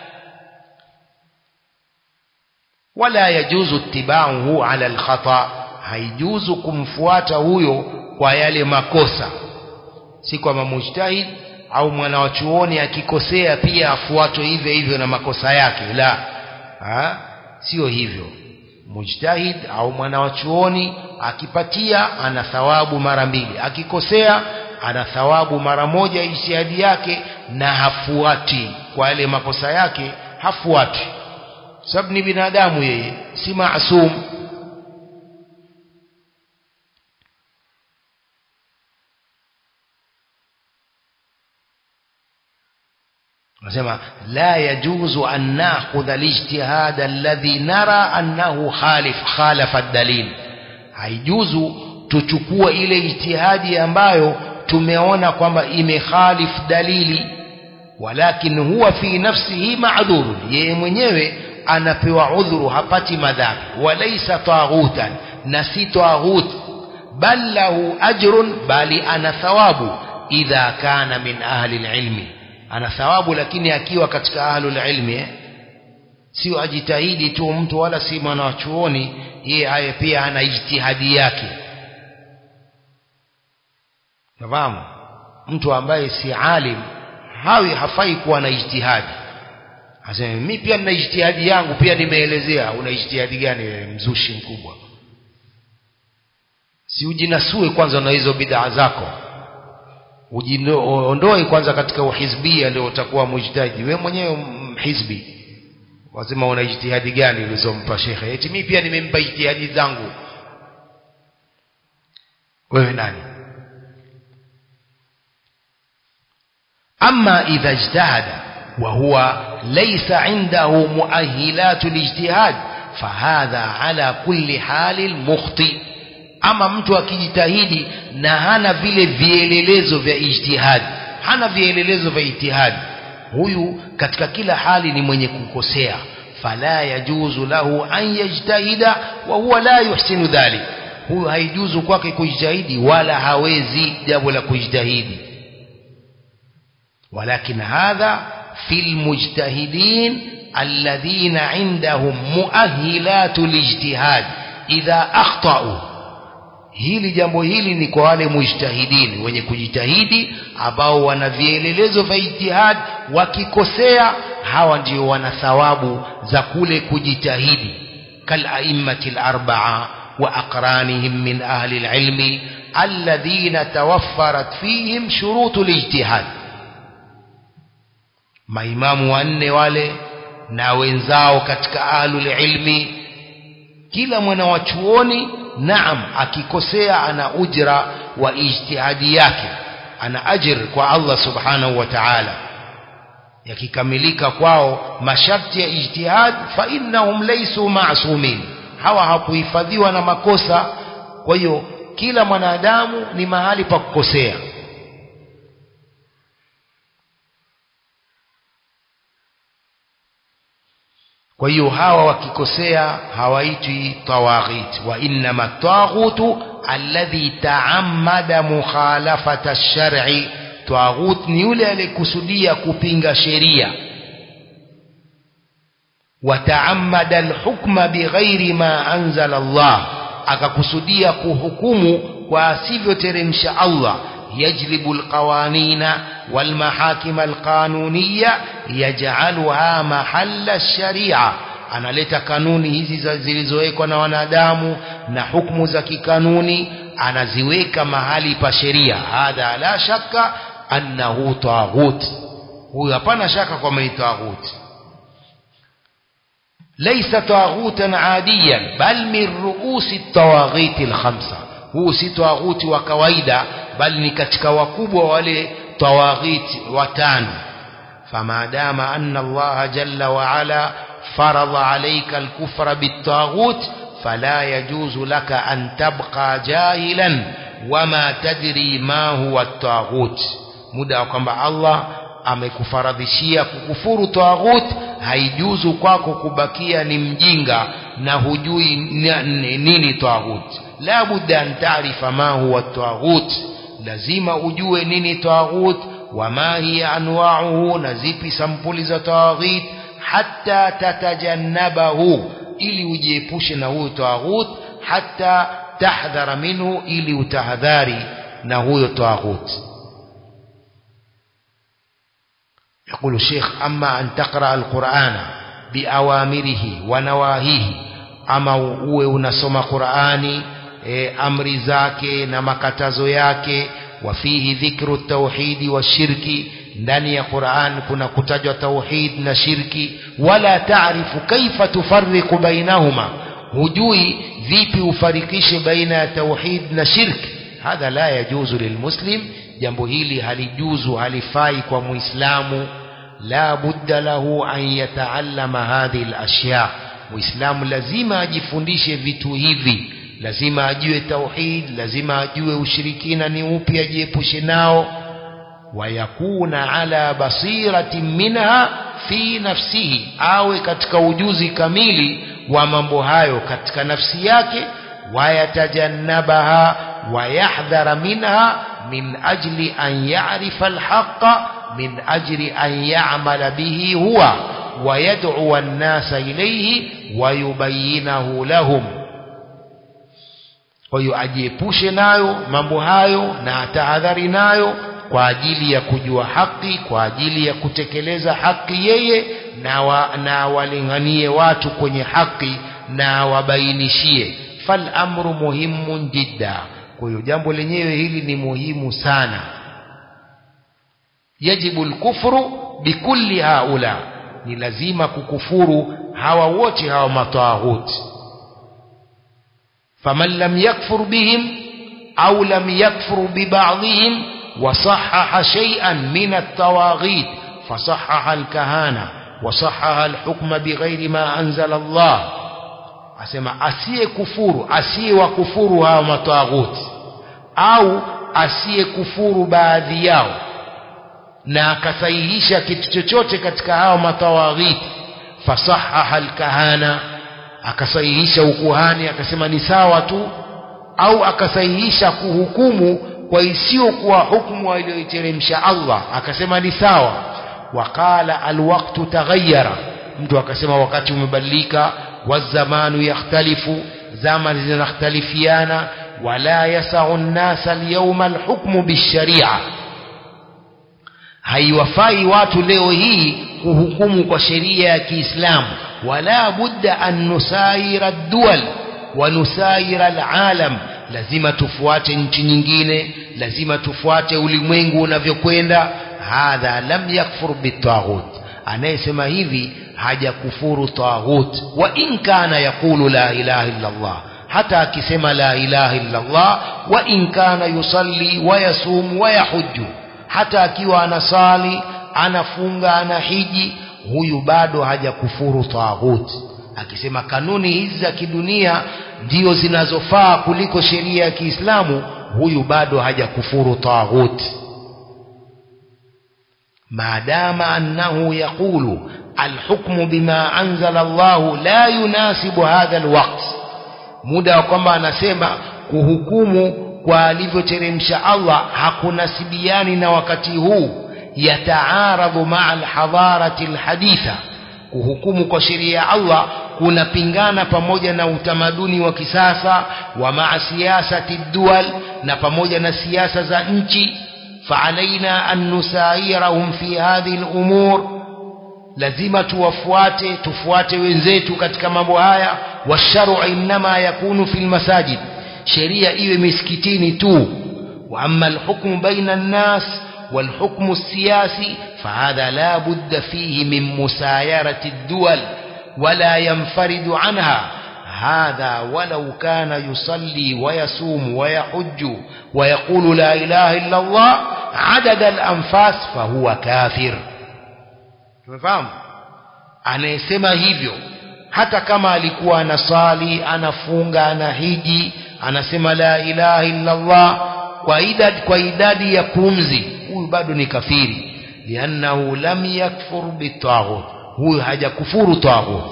Wala yajuzu ittiba'uhu 'ala al-khata', haijuzu kumfuata huyo kwa yale makosa. Si kwamba mujtahid au mwana wa chuoni akikosea pia afuatwe hivyo hivyo na makosa yake, la, sio hivyo. Mujtahid au mwana wa chuoni akipatia ana thawabu mara mbili, akikosea ana thawabu mara moja ijtihadi yake, na hafuati kwa yale makosa yake, hafuati sababu ni binadamu, yeye si maasum. nasema la yajuzu an na'khudha al-ijtihad alladhi nara annahu khalafa ad-dalil, haijuzu tuchukua ile ijtihadi ambayo tumeona kwamba imekhalif dalili. Walakin huwa fi nafsihi ma'dhur, yeye mwenyewe anapewa udhuru, hapati madhambi. Walaysa taghutan, na si taghut, bal lahu ajrun, bali ana thawabu. Idha kana min ahli al-ilmi, ana thawabu lakini akiwa katika ahlul ilmi, sio ajitahidi tu mtu, wala si mwana wa chuoni, yeye haya pia ana ijtihadi yake. Nafahamu mtu ambaye si alim hafai kuwa na ijtihadi. Asema mimi pia nina ijtihadi yangu, pia nimeelezea. Una ijtihadi gani wewe, mzushi mkubwa? Si ujinasue kwanza na hizo bid'a zako, ujiondoe kwanza katika uhizbia, ndio utakuwa mujtahidi. Wewe mwenyewe hizbi, wasema una ijtihadi gani ulizompa shekhe? Eti mimi pia nimempa ijtihadi zangu. Wewe nani? Amma idha ijtahada wa huwa laysa indahu muahilat al-ijtihad fahadha ala kulli halin mukhti. Ama mtu akijitahidi na hana vile vielelezo vya ijtihad, hana vielelezo vya ijtihad, huyu katika kila hali ni mwenye kukosea. Fala yajuzu lahu an yajtahida wa huwa la yuhsinu dhalik, huyu haijuzu kwake kujitahidi wala hawezi jambo la kujitahidi. Walakin hadha fil mujtahidin alladhina indahum muahilatul ijtihad idha akhtau. Hili jambo hili ni kwa wale mujtahidin wenye kujitahidi ambao wana vielelezo vya ijtihad, wakikosea hawa ndio wana thawabu za kule kujitahidi. Kal a'immatil arba'a wa aqranihim min ahli alilmi alladhina tawaffarat fihim shurutul ijtihad. Maimamu wanne wale na wenzao katika ahlul ilmi, kila mwana wa chuoni naam akikosea ana ujra wa ijtihadi yake, ana ajir kwa Allah subhanahu wa ta'ala. Yakikamilika kwao masharti ya ijtihad, fa innahum laysu ma'sumin, hawa hakuhifadhiwa na makosa. Kwa hiyo kila mwanadamu ni mahali pa kukosea. Kwa hiyo hawa wakikosea hawaitwi tawaghit. Wa innama taghutu alladhi ta'ammada mukhalafata ash-shar'i, taghut ni yule aliyekusudia kupinga sheria. Wa ta'ammada al-hukma bighairi ma anzala Allah, akakusudia kuhukumu kwa asivyoteremsha Allah. يجلب القوانين والمحاكم القانونية يجعلها محل الشريعة, analeta kanuni hizi zilizowekwa na wanadamu na hukumu za kikanuni anaziweka mahali pa sheria. Hadha la shakka annahu taghut, huyu hapana shaka kwamba ni taghut. Laysa taghutan adiyan bal min ru'usi at-tawaghit al-khamsa, huu si taghuti wa kawaida bali ni katika wakubwa wale tawaghit watano. Fama dama anna Allah jalla wa ala farada alayka al-kufra bit-taghut fala yajuzu laka an tabqa jahilan wama tadri ma huwa at-taghut. Muda kwamba Allah amekufaradhishia kukufuru taghut, haijuzu kwako kubakia ni mjinga na hujui nini taghut. La budda an ta'rifa ma huwa at-taghut, lazima ujue nini taghut, wama hiya anwa'uhu, na zipi sampuli za taghut, hatta tatajannabahu, ili ujiepushe na huyo taghut, hatta tahdhara minhu, ili utahadhari na huyo taghut. يقول الشيخ أما أن تقرأ القرآن بأوامره ونواهيه, أما uwe unasoma Qur'ani amri zake na makatazo yake. Wafihi dhikru tauhidi wa shirki, ndani ya Qur'an kuna kutajwa tauhid na shirki. Wala taarifu kaifa tufarriqu bainahuma, hujui vipi ufarikishe baina ya tauhid na shirki. Hadha la yajuzu lilmuslim, jambo hili halijuzu, halifai kwa muislamu. La budda lahu an yataallama hadhihi al-ashya, muislamu lazima ajifundishe vitu hivi, lazima ajue tauhid, lazima ajue ushirikina ni upi, ajiepushe nao. Wayakuna ala basiratin minha fi nafsihi, awe katika ujuzi kamili wa mambo hayo katika nafsi yake. Wayatajannabaha wayahdhara minha min ajli an ya'rifa al-haqqa min ajli an ya'mala bihi huwa wa yad'u an-nasa ilayhi wa yubayyinahu lahum. Kwa hiyo ajiepushe nayo mambo hayo na atahadhari nayo kwa ajili ya kujua haki, kwa ajili ya kutekeleza haki yeye, na walinganie watu kwenye haki na wabainishie. Fal amru muhimun jidda, kwa hiyo jambo lenyewe hili ni muhimu sana. Yajibu al-kufru bikulli haula, ni lazima kukufuru hawa wote hawa matawahut. Faman lam yakfur bihim au lam yakfur biba'dihim وصحح شيئا من التواغيت فصحح الكهانة وصحح الحكم بغير ما أنزل الله asema asiye kufuru, asiye wakufuru hao matawaghuti, au asiye kufuru baadhi yao na akasahihisha kitu chochote katika hao matawaghuti, fasahaha alkahana, akasahihisha ukuhani akasema ni sawa tu, au akasahihisha kuhukumu kwa isiyo kuwa hukumu aliyoiteremsha Allah akasema ni sawa. Waqala alwaqtu taghayyara, mtu akasema wakati umebadilika, wazamanu yakhtalifu, zama zinakhtalifiana, wala yasau an-nasa al-yawma al-hukmu bish-sharia, haiwafai watu leo hii kuhukumu kwa sheria ya Kiislamu. Wala budda an nusaira ad-duwal wa nusaira al-alam, lazima tufuate nchi nyingine, lazima tufuate ulimwengu unavyokwenda. Hadha lam yakfur bitaghut, anayesema hivi hajakufuru taghut. Wa in kana yaqulu la ilaha illa Allah, hata akisema la ilaha illa Allah, wa in kana yusalli wa yasum wa yahujju, hata akiwa anasali, anafunga, anahiji, huyu bado hajakufuru taghut. Akisema kanuni hizi za kidunia ndio zinazofaa kuliko sheria ya Kiislamu, huyu bado hajakufuru taghut. maadama annahu yaqulu alhukmu bima anzala Allah la yunasibu hadha alwaqt, muda wa kwamba anasema kuhukumu kwa alivyoteremsha Allah hakunasibiani na wakati huu, yataaradhu ma'a alhadarati alhaditha, kuhukumu kwa sheria ya Allah kunapingana pamoja na utamaduni wa kisasa, wa ma'a siyasati dual, na pamoja na siasa za nchi. فعلينا أن نسايرهم في هذه الأمور، lazima tufuate wenzetu katika mambo haya. والشرع إنما يكون في المساجد، sheria iwe misikitini tu. وأما الحكم بين الناس والحكم السياسي فهذا لا بد فيه من مسايرة الدول ولا ينفرد عنها. هذا ولو كان يصلي ويصوم ويحج ويقول لا إله إلا الله عدد الأنفاس فهو كافر. tumefahamu? Anayesema hivyo hata kama alikuwa anasali, anafunga, anahiji, anasema la ilaha illa Allah kwa idadi ya pumzi, huyu bado ni kafiri. liannahu lam yakfur bitaghut, huyu hajakufuru taghut.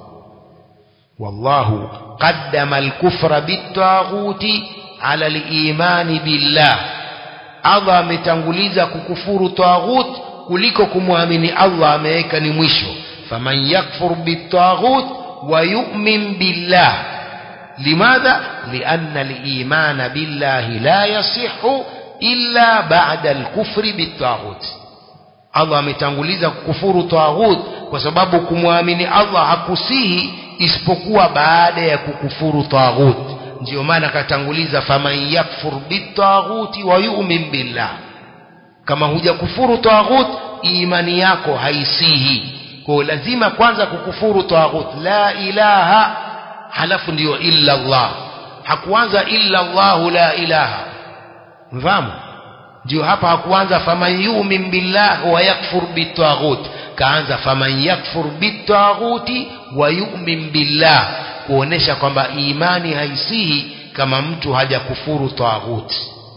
والله قدم الكفر بالطاغوت على الإيمان بالله، Allah ametanguliza kukufuru taghut kuliko kumwamini Allah, ameweka ni mwisho. faman yakfur bitaghut wa yu'min billah, limadha? lianna al-iman billahi la yasihhu illa ba'da al-kufri bitaghut. Allah ametanguliza kukufuru taghut kwa sababu kumwamini Allah hakusihi isipokuwa baada ya kukufuru taghut. Ndio maana akatanguliza faman yakfur bitaghuti wa yu'min billah. Kama hujakufuru taghut, imani yako haisihi. Kwa lazima kwanza kukufuru taghut, la ilaha, halafu ndio illa Allah. Hakuanza illa Allah la ilaha, mfahamu? Ndio hapa hakuanza faman yu'min billah wa yakfur bitaghut, kaanza faman yakfur bitaghuti wa yu'min billah, kuonesha kwamba imani haisihi kama mtu hajakufuru taghut.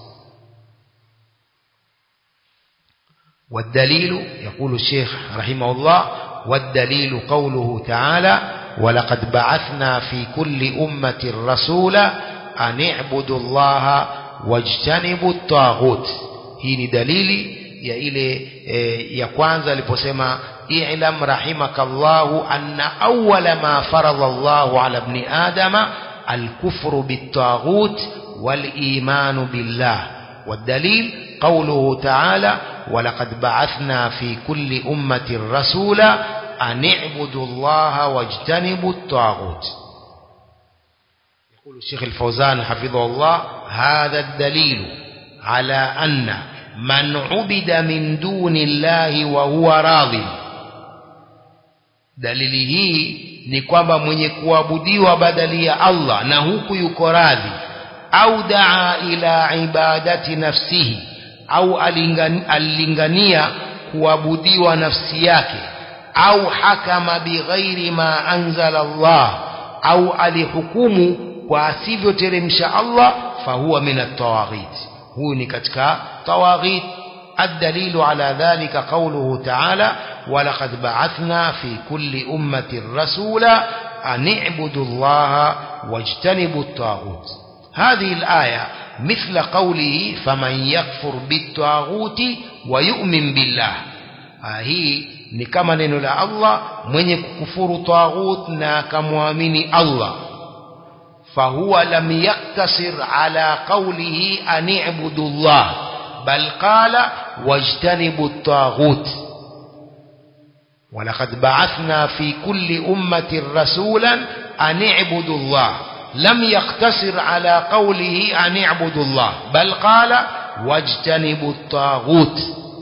والدليل يقول الشيخ رحمه الله والدليل قوله تعالى ولقد بعثنا في كل أمة رسولا أن اعبدوا الله واجتنبوا الطاغوت. hii ni dalili ya ile ya kwanza aliposema i'lam rahimakallahu anna awwala ma farada Allahu ala ibn adama al-kufru bit-taghut wal-iman billah. والدليل قوله تعالى ولقد بعثنا في كل أمة رسولا أن اعبدوا الله واجتنبوا الطاغوت. يقول الشيخ الفوزان حفظه الله هذا الدليل على أن من عبد من دون الله وهو راض. dalili hii ni kwamba mwenye kuabudiwa badali ya Allah na huku yuko radhi, au daa ila ibadati nafsihi, au alingania kuabudiwa nafsi yake, au hakama bighairi ma anzala Allah, au alihukumu kwa asivyoteremsha Allah, fahuwa min at-tawaghit, huyu ni katika tawaghit. الدليل على ذلك قوله تعالى ولقد بعثنا في كل أمة رسولا أن اعبدوا الله واجتنبوا الطاغوت. هذه الآية مثل قوله فمن يكفر بالطاغوت ويؤمن بالله، هي ni kama neno la Allah, mwenye kukufuru taghut na kamwamini Allah, fahuwa lam yaktasir ala qawlihi an i'budu Allah bal qala wajtanibu at-taghut. walaqad ba'athna fi kulli ummatin rasulan an i'budu Allah, lam yaktasir ala qawlihi an i'budu Allah bal qala wajtanibu at-taghut.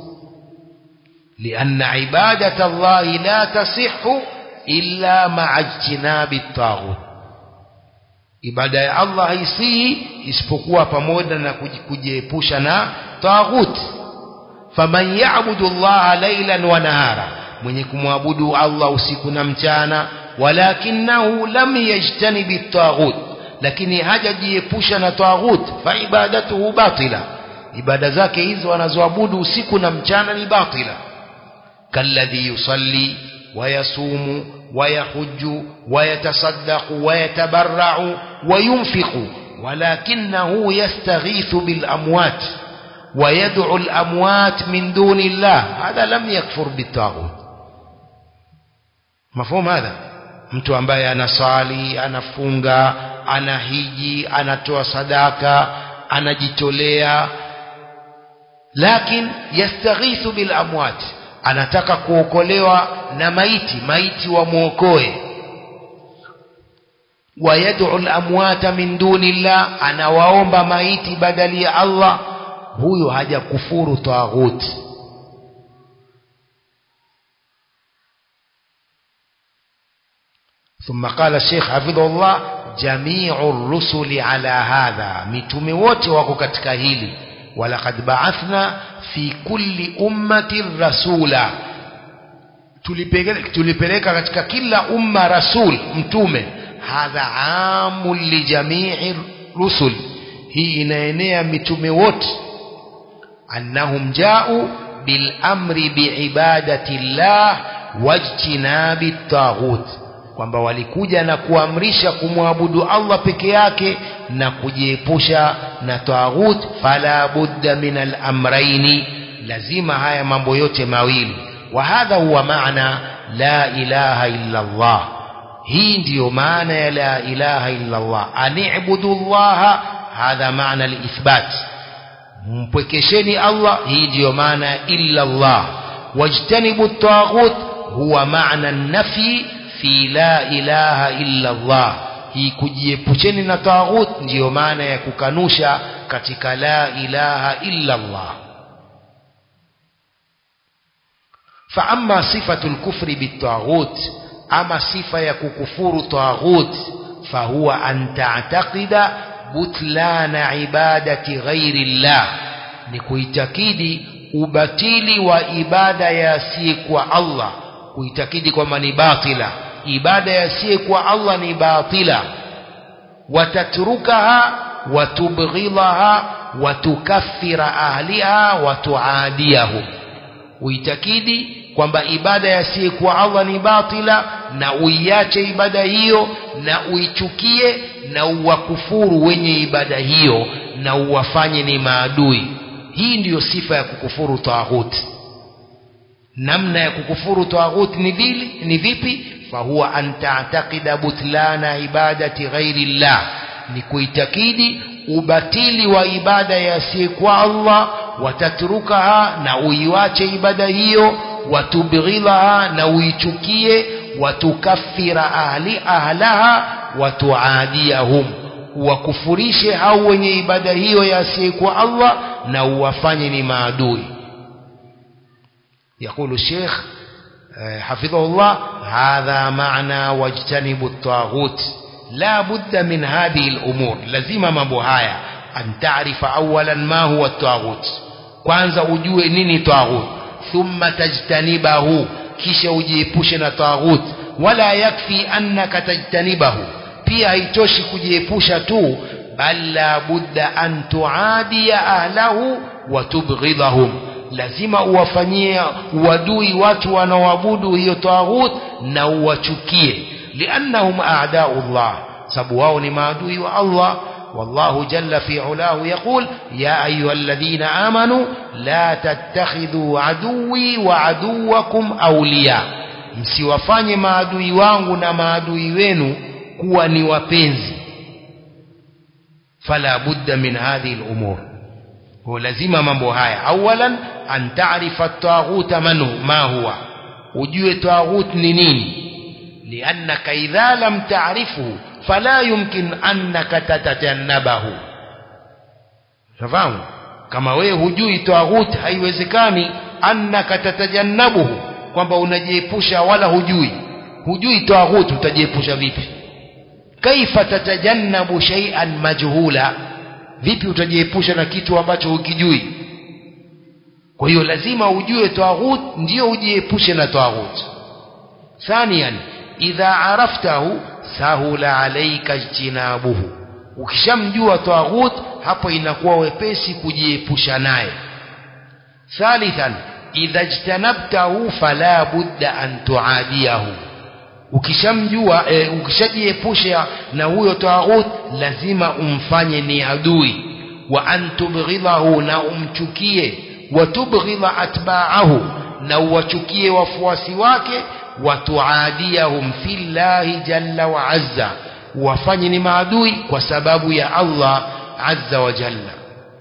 لأن عبادة الله لا تصح إلا مع اجتناب الطاغوت. ibada ya Allah haisihi isipokuwa pamoja na kujiepusha na taghut. faman ya'budu Allah laylan wa nahara, mwenye kumwabudu Allah usiku na mchana, walakinahu lam yajtanibi at-taghut, lakini hajajiepusha na taghut, fa ibadatuhu batila, ibada zake hizo anazoabudu usiku na mchana ni batila. كالذي يصلي ويصوم ويحج ويتصدق ويتبرع وينفق ولكنه يستغيث بالأموات ويدعو الأموات من دون الله، هذا لم يكفر بالطاغوت. مفهوم هذا؟ mtu ambaye anasali, anafunga, anahiji, anatoa sadaka, anajitolea, lakin yastaghithu bil amwat, anataka kuokolewa na maiti wamuokoe. wayad'u al-amwata min dunillah, anawaomba maiti badali ya Allah, huyo hajakufuru taghut. ثم قال الشيخ حفظه الله جميع الرسل على هذا، mitume wote wako katika hili. walaqad ba'athna fi kulli ummatin rasula, tulipeleka katika kila umma rasul, mtume. hadha amul li jami'i rusul, hii inaenea mitume wote. annahum ja'u bil amri bi ibadati llah wajtinabi at-taghut, kwamba walikuja na kuamrisha kumwabudu Allah peke yake na kujiepusha na taghut. fala budda min al-amrayni, lazima haya mambo yote mawili. wa hadha huwa maana la ilaha illa Allah, hii ndiyo maana ya la ilaha illa Allah. ani'budu Allah, hadha maana al-ithbat, mpwekesheni Allah, hii ndiyo maana illa Allah. wajtanibu at-taghut huwa maana an-nafi fi la ilaha illa Allah, hii kujiepusheni na taghut ndiyo maana ya kukanusha katika la ilaha illa Allah. fa amma sifatul kufri bitaghut, ama sifa ya kukufuru taghut, fa huwa an ta'taqida butlana ibadati ghairi Allah, ni kuitakidi ubatili wa ibada ya asiyekuwa Allah, kuitakidi kwamba ni batila, ibada ya asiyekuwa Allah ni batila. watatrukaha watubghilaha watukaffira ahliha watuadiyahum, uitakidi kwamba ibada ya asiyekuwa Allah ni batila, na uiache ibada hiyo, na uichukie na uwakufuru wenye ibada hiyo, na uwafanye ni maadui. hii ndiyo sifa ya kukufuru taghut. namna ya kukufuru taghut ni vipi? fahuwa an ta'taqida butlana ibadati ghairi Allah, ni kuitakidi ubatili wa ibada ya asiyekuwa Allah. watatrukaha, na uiwache ibada hiyo. watubghilaha, na uichukie. watukaffira ahlaha watuadiyahum, uwakufurishe hao wenye ibada hiyo ya asiyekuwa Allah na uwafanye ni maadui. يقول الشيخ حفظه الله هذا معنى واجتنبوا الطاغوت. لا بد من هذه الأمور، لازم mambo haya. أن تعرف أولا ما هو الطاغوت، kwanza ujue nini taghut. thumma tajtanibahu, kisha ujiepushe na taghut. wala yakfi annaka tajtanibahu, pia haitoshi kujiepusha tu, bal la budda an tuadiya ahlahu wa tubghidhahum, lazima uwafanyie uadui watu wanaoabudu hiyo taghut na uwachukie, liannahum a'da'ullah, sababu wao ni maadui wa Allah. والله جل في علاه يقول يا أيها الذين آمنوا لا تتخذوا عدوي وعدوكم أولياء، msiwafanye maadui wangu na maadui wenu kuwa ni wapenzi. فلا بد من هذه الأمور، هو لازم mambo haya. أولا أن تعرف الطاغوت ما هو، ujue طاغوت ni nini، لأنك إذا لم تعرفه فلا يمكن أنك تتجنبه. fahamu, kama wewe hujui taghut haiwezekani annaka tatajannabuhu, kwamba unajiepusha, wala hujui taghut utajiepusha vipi? kaifa tatajannabu shay'an majhula, vipi utajiepusha na kitu ambacho hukijui? Kwa hiyo lazima ujue taghut ndio ujiepushe na taghut. ثانيا إذا عرفته سهل عليك اجتنابه، ukishamjua taghut hapo inakuwa wepesi kujiepusha naye. ثالثا إذا اجتنبته فلا بد أن تعاديه، ukishamjua ukishajiepusha na huyo taghut lazima umfanye ni adui. wa an tubghidhahu, na umchukie. wa tubghidha atba'ahu, na uwachukie wafuasi wake. wa tuadiyahum fillahi jalla wa azza, wafanye ni maadui kwa sababu ya Allah azza wa jalla.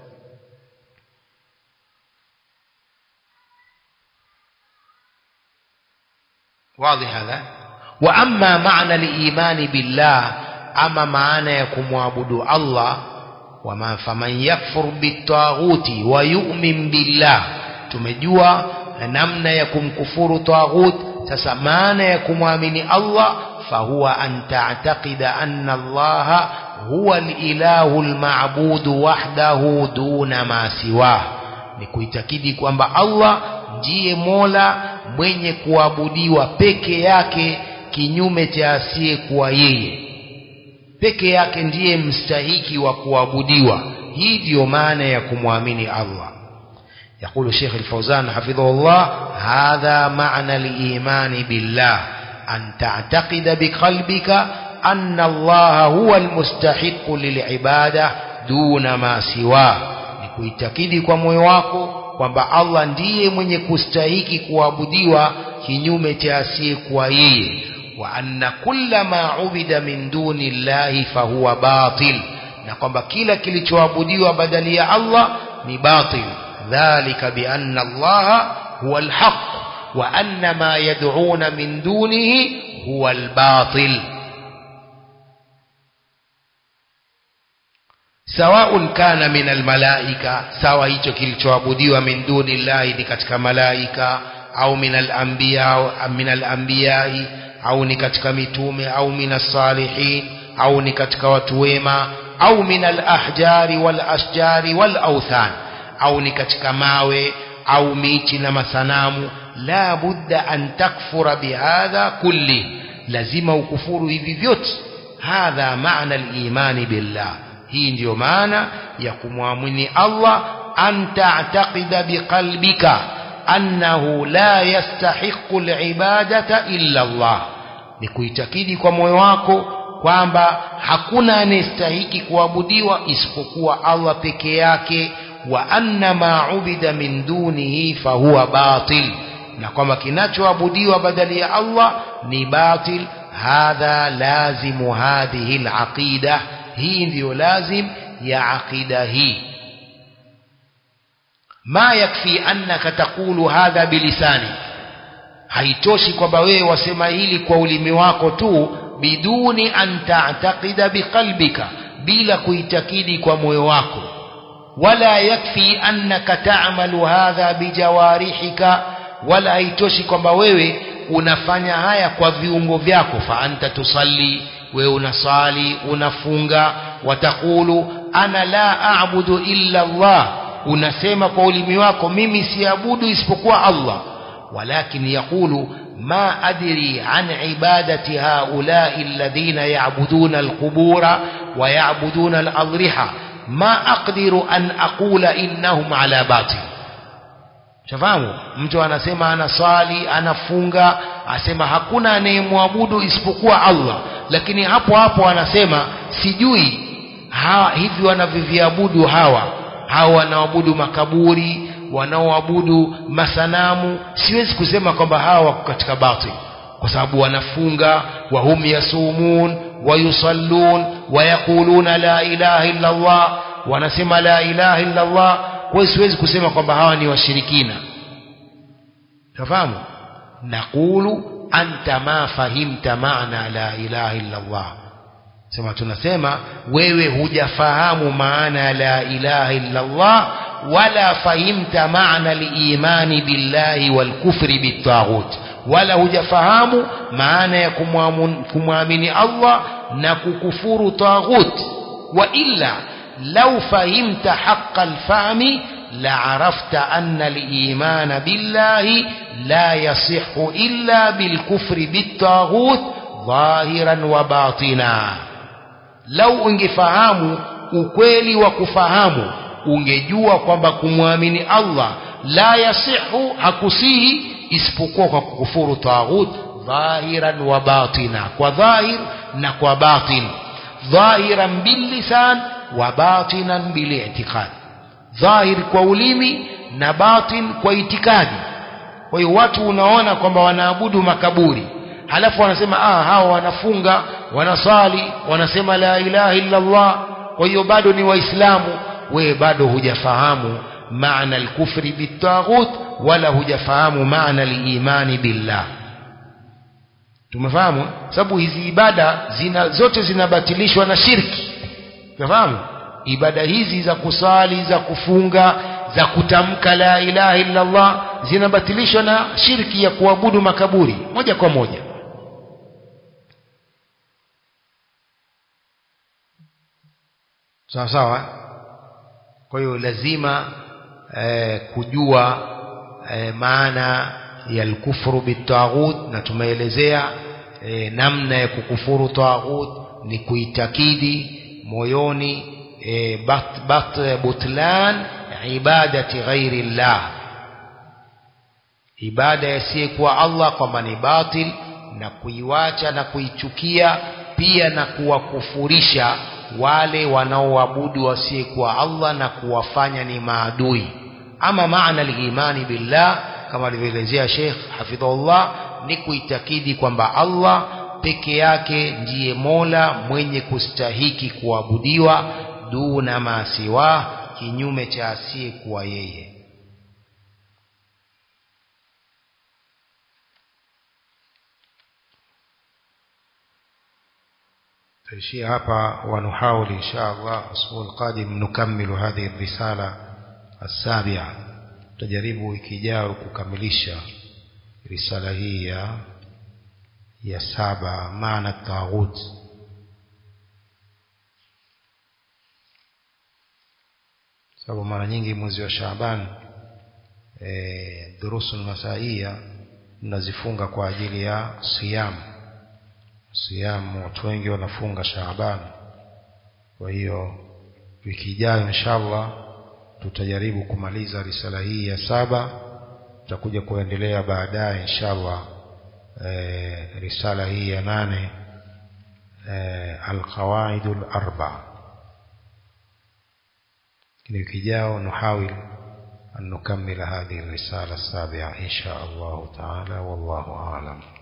واضح هذا؟ وأما معنى الإيمان بالله، أما معنى يكون معبود الله، وما فمن يكفر بالطاغوت ويؤمن بالله، tumejua namna ya kumkufuru taghut. sasa maana ya kumwamini Allah, fahuwa an ta'taqida anna Allah huwa al-ilahu al-ma'bud wahdahu duna ma siwa, ni kuitakidi kwamba Allah ndiye Mola mwenye kuabudiwa peke yake, kinyume cha asiye kuwa yeye. Peke yake ndiye mstahiki wa kuabudiwa. Hii ndio maana ya kumwamini Allah. يقول الشيخ الفوزان حفظه الله: هذا معنى الإيمان بالله، أن تعتقد بقلبك أن الله هو المستحق للعبادة دون ما سواه، نكوitakidi kwa moyo wako kwamba Allah ndiye mwenye kustahiki kuabudiwa kinyume cha asiyekuwa yeye. wa anna kulla ma ubida min duni llahi fahuwa batil, na kwamba kila kilichoabudiwa badali ya Allah ni batil. ذلك بأن الله هو الحق وأن ما يدعون من دونه هو الباطل، سواء كان من الملائكة، سواء hicho kilichoabudiwa min duni llahi ni katika malaika, au min al-anbiya au ni katika mitume, au min as-salihin au ni katika watu wema, au min al-ahjari wal-ashjari wal-awthan, au ni katika mawe au miti na masanamu. la budda an takfura bihadha kulli, lazima ukufuru hivi vyote. hadha maana al-imani billah, hii ndio maana ya kumwamini Allah. an ta'taqida biqalbika annahu la yastahiqu al-ibadata illa Allah, ni kuitakidi kwa moyo wako kwamba hakuna anayestahiki kuabudiwa isipokuwa Allah peke yake. wa anna ma ubida min dunihi fahuwa batil, na kwamba kinachoabudiwa badali ya Allah ni batil. hadha lazimu hadhihi al-aqida, hii ndio lazim ya aqida hii. ma yakfi annaka taqulu hadha bilisani, haitoshi kwamba wewe wasema hili kwa ulimi wako tu, biduni an ta'taqida biqalbika, bila kuitakidi kwa moyo wako. wala yakfi annaka ta'malu hadha bijawarihika, wala haitoshi kwamba wewe unafanya haya kwa viungo vyako. fa anta tusalli, wewe unasali, unafunga. watakulu ana la a'budu illa Allah, unasema kwa ulimi wako mimi siabudu isipokuwa Allah. walakin yaqulu ما أدري عن عبادة هؤلاء الذين يعبدون القبور ويعبدون الأضرحة ما أقدر أن أقول إنهم على باطل. shafahamu mtu anasema anasali anafunga asema hakuna anayemwabudu isipokuwa Allah, lakini hapo hapo anasema sijui hivi wanavyoviabudu hawa wanaabudu makaburi, wanaoabudu masanamu, siwezi kusema kwamba hawa wako katika batil kwa sababu wanafunga, wa hum yasumun wa yusallun wa yaquluna la ilaha illa Allah, wanasema la ilaha illa Allah. Kwa hiyo siwezi kusema kwamba hawa ni washirikina. Tafahamu? Naqulu anta ma fahimta maana la ilaha illa Allah. Sema tunasema wewe hujafahamu maana la ilaha illa Allah wala fahimta maana al-imani billahi wal kufri bit-taghut, wala hujafahamu maana ya kumwamini Allah na kukufuru taghut. Wa illa law fahimta haqqa al-fahmi la'arafta anna al-iman billahi la yasihhu illa bil kufri bit-taghut dhahiran wa batina. Lau ungefahamu ukweli wa kufahamu, ungejua kwamba kumwamini Allah la yasihu, hakusihi isipokuwa kwa kukufuru taghut dhahiran wa batina, kwa dhahir na kwa batin. Dhahiran bil lisan wa batinan bil i'tiqad, dhahir kwa ulimi na batin kwa itikadi. Kwa hiyo watu unaona kwamba wanaabudu makaburi, halafu wanasema hawa wanafunga, wanasali, wanasema la ilaha illa Allah, kwa hiyo bado ni waislamu. Wewe bado hujafahamu maana al-kufri bit-taghut wala hujafahamu maana al-imani billah. Tumefahamu? Sababu hizi ibada zote zinabatilishwa na shirki. Tumefahamu? Ibada hizi za kusali, za kufunga, za kutamka la ilaha illa Allah zinabatilishwa na shirki ya kuabudu makaburi moja kwa moja. Sawa sawa. Kwa hiyo lazima kujua maana ya al-kufru bit-taghut, na tumeelezea namna ya kukufuru taghut ni kuitakidi moyoni butlan ibadati ghairi Allah, ibada yasiyekuwa Allah kwamba ni batil, na kuiwacha na kuichukia pia, na kuwakufurisha wale wanaoabudu wasiyekuwa Allah na kuwafanya ni maadui. Ama maana al-imani billah kama alivyoelezea Sheikh hafidhahullah ni kuitakidi kwamba Allah peke yake ndiye Mola mwenye kustahiki kuabudiwa, duna masiwa, kinyume cha asiyekuwa yeye. تشيء hapa ونحاول إن شاء الله الأسبوع القادم نكمل هذه الرسالة السابعة. تجربوا wiki ijayo kukamilisha risala hii ya saba, maana taghut. Sababu mara nyingi mwezi wa Shaaban durusul masaia tunazifunga kwa ajili ya siyam. Watu wengi wanafunga Shaaban. Kwa hiyo wiki ijayo inshallah tutajaribu kumaliza risala hii ya saba, tutakuja kuendelea baadaye inshallah risala hii ya 8 al-qawaidul arba. wiki ijayo nuhawil an nukammila hadhihi risala as-sabi'a insha Allah ta'ala, wallahu a'lam.